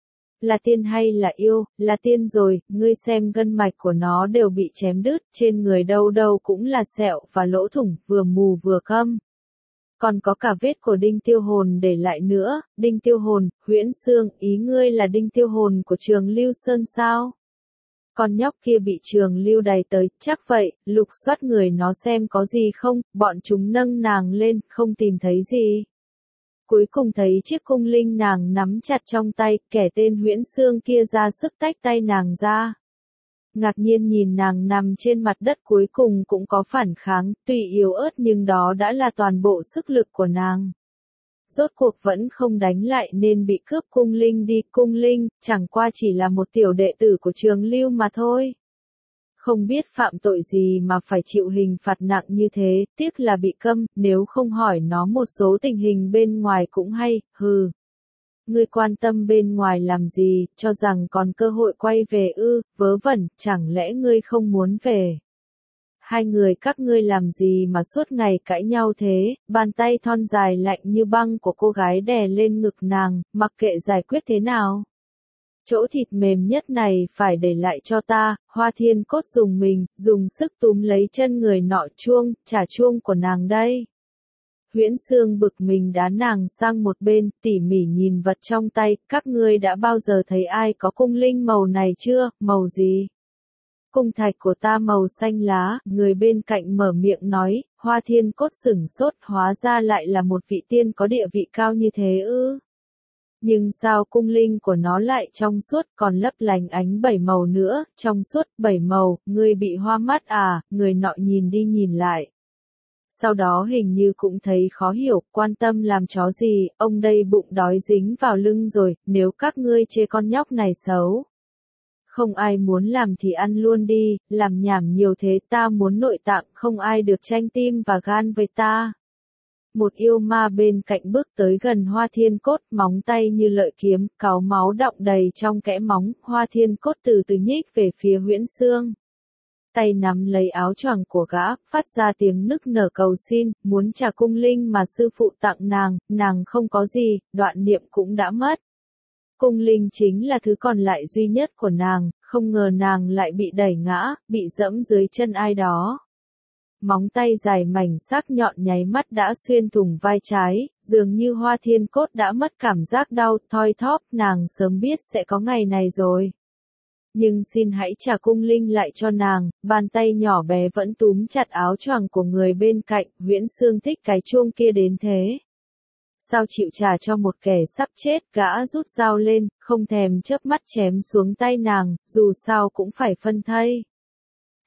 Là tiên hay là yêu, là tiên rồi, ngươi xem gân mạch của nó đều bị chém đứt, trên người đâu đâu cũng là sẹo và lỗ thủng, vừa mù vừa câm. Còn có cả vết của Đinh Tiêu Hồn để lại nữa, Đinh Tiêu Hồn, Huyễn Sương, ý ngươi là Đinh Tiêu Hồn của Trường Lưu Sơn sao? Con nhóc kia bị Trường Lưu đày tới, chắc vậy, lục soát người nó xem có gì không, bọn chúng nâng nàng lên, không tìm thấy gì. Cuối cùng thấy chiếc cung linh nàng nắm chặt trong tay, kẻ tên Huyễn Sương kia ra sức tách tay nàng ra. Ngạc nhiên nhìn nàng nằm trên mặt đất, cuối cùng cũng có phản kháng, tuy yếu ớt nhưng đó đã là toàn bộ sức lực của nàng. Rốt cuộc vẫn không đánh lại nên bị cướp cung linh đi, cung linh, chẳng qua chỉ là một tiểu đệ tử của Trường Lưu mà thôi. Không biết phạm tội gì mà phải chịu hình phạt nặng như thế, tiếc là bị câm, nếu không hỏi nó một số tình hình bên ngoài cũng hay, hừ. Ngươi quan tâm bên ngoài làm gì, cho rằng còn cơ hội quay về ư, vớ vẩn, chẳng lẽ ngươi không muốn về? Hai người các ngươi làm gì mà suốt ngày cãi nhau thế, bàn tay thon dài lạnh như băng của cô gái đè lên ngực nàng, mặc kệ giải quyết thế nào. Chỗ thịt mềm nhất này phải để lại cho ta, Hoa Thiên Cốt dùng mình, dùng sức túm lấy chân người nọ, chuông, trả chuông của nàng đây. Huyễn Sương bực mình đá nàng sang một bên, tỉ mỉ nhìn vật trong tay, các ngươi đã bao giờ thấy ai có cung linh màu này chưa, màu gì? Cung thạch của ta màu xanh lá, người bên cạnh mở miệng nói, Hoa Thiên Cốt sửng sốt, hóa ra lại là một vị tiên có địa vị cao như thế ư. Nhưng sao cung linh của nó lại trong suốt, còn lấp lánh ánh 7 màu nữa, trong suốt 7 màu, ngươi bị hoa mắt à, người nọ nhìn đi nhìn lại. Sau đó hình như cũng thấy khó hiểu, quan tâm làm chó gì, ông đây bụng đói dính vào lưng rồi, nếu các ngươi chê con nhóc này xấu. Không ai muốn làm thì ăn luôn đi, làm nhảm nhiều thế, ta muốn nội tạng, không ai được tranh tim và gan với ta. Một yêu ma bên cạnh bước tới gần Hoa Thiên Cốt, móng tay như lợi kiếm, cáu máu đọng đầy trong kẽ móng, Hoa Thiên Cốt từ từ nhích về phía Huyễn Sương. Tay nắm lấy áo choàng của gã, phát ra tiếng nức nở cầu xin, muốn trả cung linh mà sư phụ tặng nàng không có gì, đoạn niệm cũng đã mất. Cung linh chính là thứ còn lại duy nhất của nàng, không ngờ nàng lại bị đẩy ngã, bị dẫm dưới chân ai đó. Móng tay dài mảnh sắc nhọn nháy mắt đã xuyên thủng vai trái, dường như Hoa Thiên Cốt đã mất cảm giác đau, thoi thóp, nàng sớm biết sẽ có ngày này rồi. Nhưng xin hãy trả cung linh lại cho nàng, bàn tay nhỏ bé vẫn túm chặt áo choàng của người bên cạnh, Huyễn Sương thích cái chuông kia đến thế. Sao chịu trả cho một kẻ sắp chết, gã rút dao lên, không thèm chớp mắt chém xuống tay nàng, dù sao cũng phải phân thây.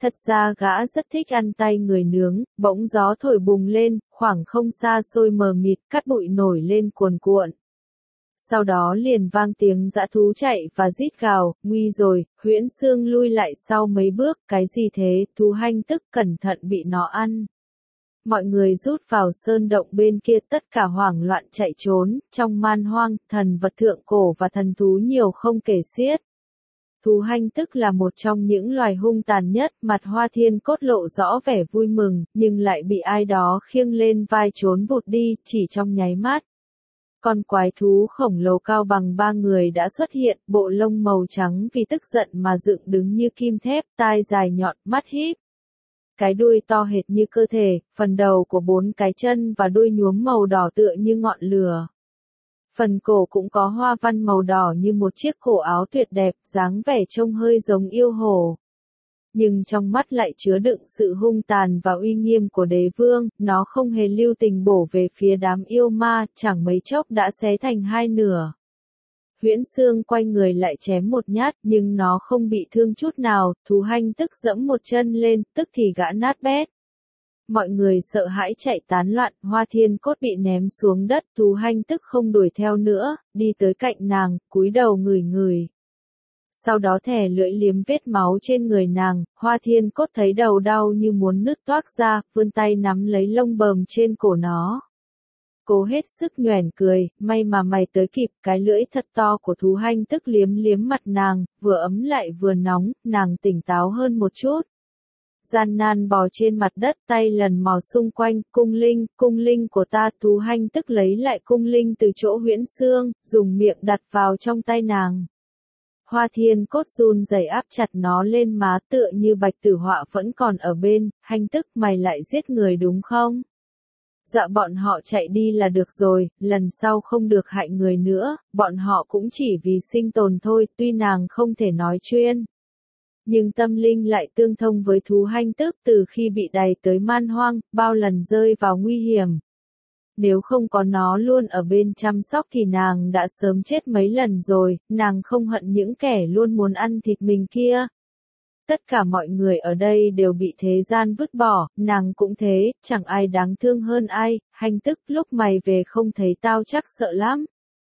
Thật ra gã rất thích ăn tay người nướng, bỗng gió thổi bùng lên, khoảng không xa xôi mờ mịt, cát bụi nổi lên cuồn cuộn. Sau đó liền vang tiếng dã thú chạy và rít gào, nguy rồi, Huyễn Sương lui lại sau mấy bước, cái gì thế, thú hanh tức cẩn thận bị nó ăn. Mọi người rút vào sơn động bên kia tất cả hoảng loạn chạy trốn, trong man hoang, thần vật thượng cổ và thần thú nhiều không kể xiết. Thú hanh tức là một trong những loài hung tàn nhất, mặt Hoa Thiên Cốt lộ rõ vẻ vui mừng, nhưng lại bị ai đó khiêng lên vai trốn vụt đi, chỉ trong nháy mắt. Con quái thú khổng lồ cao bằng 3 người đã xuất hiện, bộ lông màu trắng vì tức giận mà dựng đứng như kim thép, tai dài nhọn, mắt híp. Cái đuôi to hệt như cơ thể, phần đầu của 4 cái chân và đuôi nhuốm màu đỏ tựa như ngọn lửa. Phần cổ cũng có hoa văn màu đỏ như một chiếc cổ áo tuyệt đẹp, dáng vẻ trông hơi giống yêu hổ. Nhưng trong mắt lại chứa đựng sự hung tàn và uy nghiêm của đế vương, nó không hề lưu tình bổ về phía đám yêu ma, chẳng mấy chốc đã xé thành hai nửa. Huyễn Sương quay người lại chém một nhát, nhưng nó không bị thương chút nào, thú hanh tức giẫm một chân lên, tức thì gã nát bét. Mọi người sợ hãi chạy tán loạn, Hoa Thiên Cốt bị ném xuống đất, thú hanh tức không đuổi theo nữa, đi tới cạnh nàng, cúi đầu ngửi ngửi. Sau đó thè lưỡi liếm vết máu trên người nàng, Hoa Thiên Cốt thấy đầu đau như muốn nứt toác ra, vươn tay nắm lấy lông bờm trên cổ nó. Cố hết sức nhoẻn cười, may mà mày tới kịp, cái lưỡi thật to của thú hanh tức liếm liếm mặt nàng, vừa ấm lại vừa nóng, nàng tỉnh táo hơn một chút. Gian nan bò trên mặt đất, tay lần mò xung quanh, cung linh của ta, thú hanh tức lấy lại cung linh từ chỗ Huyễn Sương, dùng miệng đặt vào trong tay nàng. Hoa Thiên Cốt run rẩy áp chặt nó lên má tựa như Bạch Tử Họa vẫn còn ở bên, hanh tức mày lại giết người đúng không? Dạ bọn họ chạy đi là được rồi, lần sau không được hại người nữa, bọn họ cũng chỉ vì sinh tồn thôi, tuy nàng không thể nói chuyên. Nhưng tâm linh lại tương thông với thú hanh tức từ khi bị đày tới man hoang, bao lần rơi vào nguy hiểm. Nếu không có nó luôn ở bên chăm sóc thì nàng đã sớm chết mấy lần rồi, nàng không hận những kẻ luôn muốn ăn thịt mình kia. Tất cả mọi người ở đây đều bị thế gian vứt bỏ, nàng cũng thế, chẳng ai đáng thương hơn ai, hanh tức lúc mày về không thấy tao chắc sợ lắm.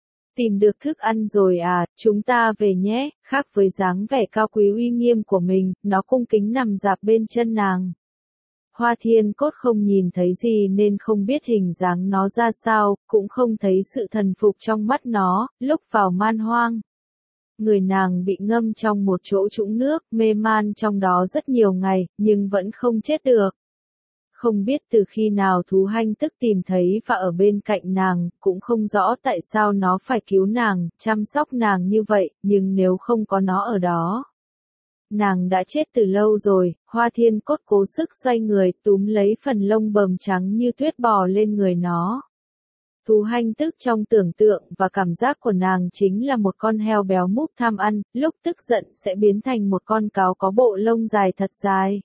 Tìm được thức ăn rồi à, chúng ta về nhé, khác với dáng vẻ cao quý uy nghiêm của mình, nó cung kính nằm dạp bên chân nàng. Hoa Thiên Cốt không nhìn thấy gì nên không biết hình dáng nó ra sao, cũng không thấy sự thần phục trong mắt nó, lúc vào man hoang. Người nàng bị ngâm trong một chỗ trũng nước, mê man trong đó rất nhiều ngày, nhưng vẫn không chết được. Không biết từ khi nào thú hanh tức tìm thấy và ở bên cạnh nàng, cũng không rõ tại sao nó phải cứu nàng, chăm sóc nàng như vậy, nhưng nếu không có nó ở đó. Nàng đã chết từ lâu rồi, Hoa Thiên Cốt cố sức xoay người, túm lấy phần lông bờm trắng như tuyết bò lên người nó. Thú hanh tức trong tưởng tượng và cảm giác của nàng chính là một con heo béo múp tham ăn, lúc tức giận sẽ biến thành một con cáo có bộ lông dài thật dài.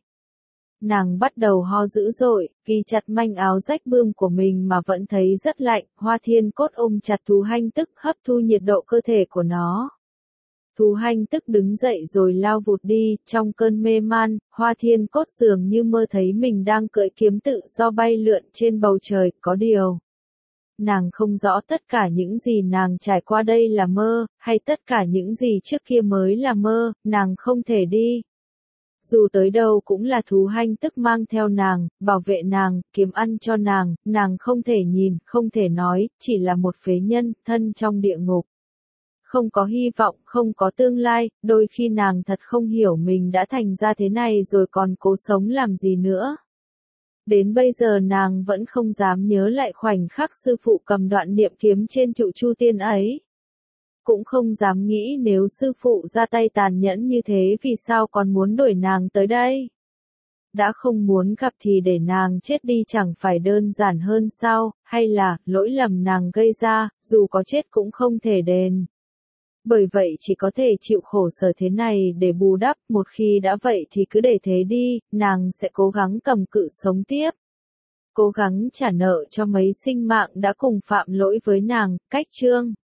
Nàng bắt đầu ho dữ dội, ghi chặt manh áo rách bươm của mình mà vẫn thấy rất lạnh, Hoa Thiên Cốt ôm chặt thú hanh tức hấp thu nhiệt độ cơ thể của nó. Thú hanh tức đứng dậy rồi lao vụt đi, trong cơn mê man, Hoa Thiên Cốt dường như mơ thấy mình đang cưỡi kiếm tự do bay lượn trên bầu trời, có điều. Nàng không rõ tất cả những gì nàng trải qua đây là mơ, hay tất cả những gì trước kia mới là mơ, nàng không thể đi. Dù tới đâu cũng là thú hanh tức mang theo nàng, bảo vệ nàng, kiếm ăn cho nàng không thể nhìn, không thể nói, chỉ là một phế nhân, thân trong địa ngục. Không có hy vọng, không có tương lai, đôi khi nàng thật không hiểu mình đã thành ra thế này rồi còn cố sống làm gì nữa. Đến bây giờ nàng vẫn không dám nhớ lại khoảnh khắc sư phụ cầm đoạn niệm kiếm trên trụ chu tiên ấy. Cũng không dám nghĩ nếu sư phụ ra tay tàn nhẫn như thế vì sao còn muốn đuổi nàng tới đây. Đã không muốn gặp thì để nàng chết đi chẳng phải đơn giản hơn sao, hay là, lỗi lầm nàng gây ra, dù có chết cũng không thể đền. Bởi vậy chỉ có thể chịu khổ sở thế này để bù đắp, một khi đã vậy thì cứ để thế đi, nàng sẽ cố gắng cầm cự sống tiếp. Cố gắng trả nợ cho mấy sinh mạng đã cùng phạm lỗi với nàng, cách chương.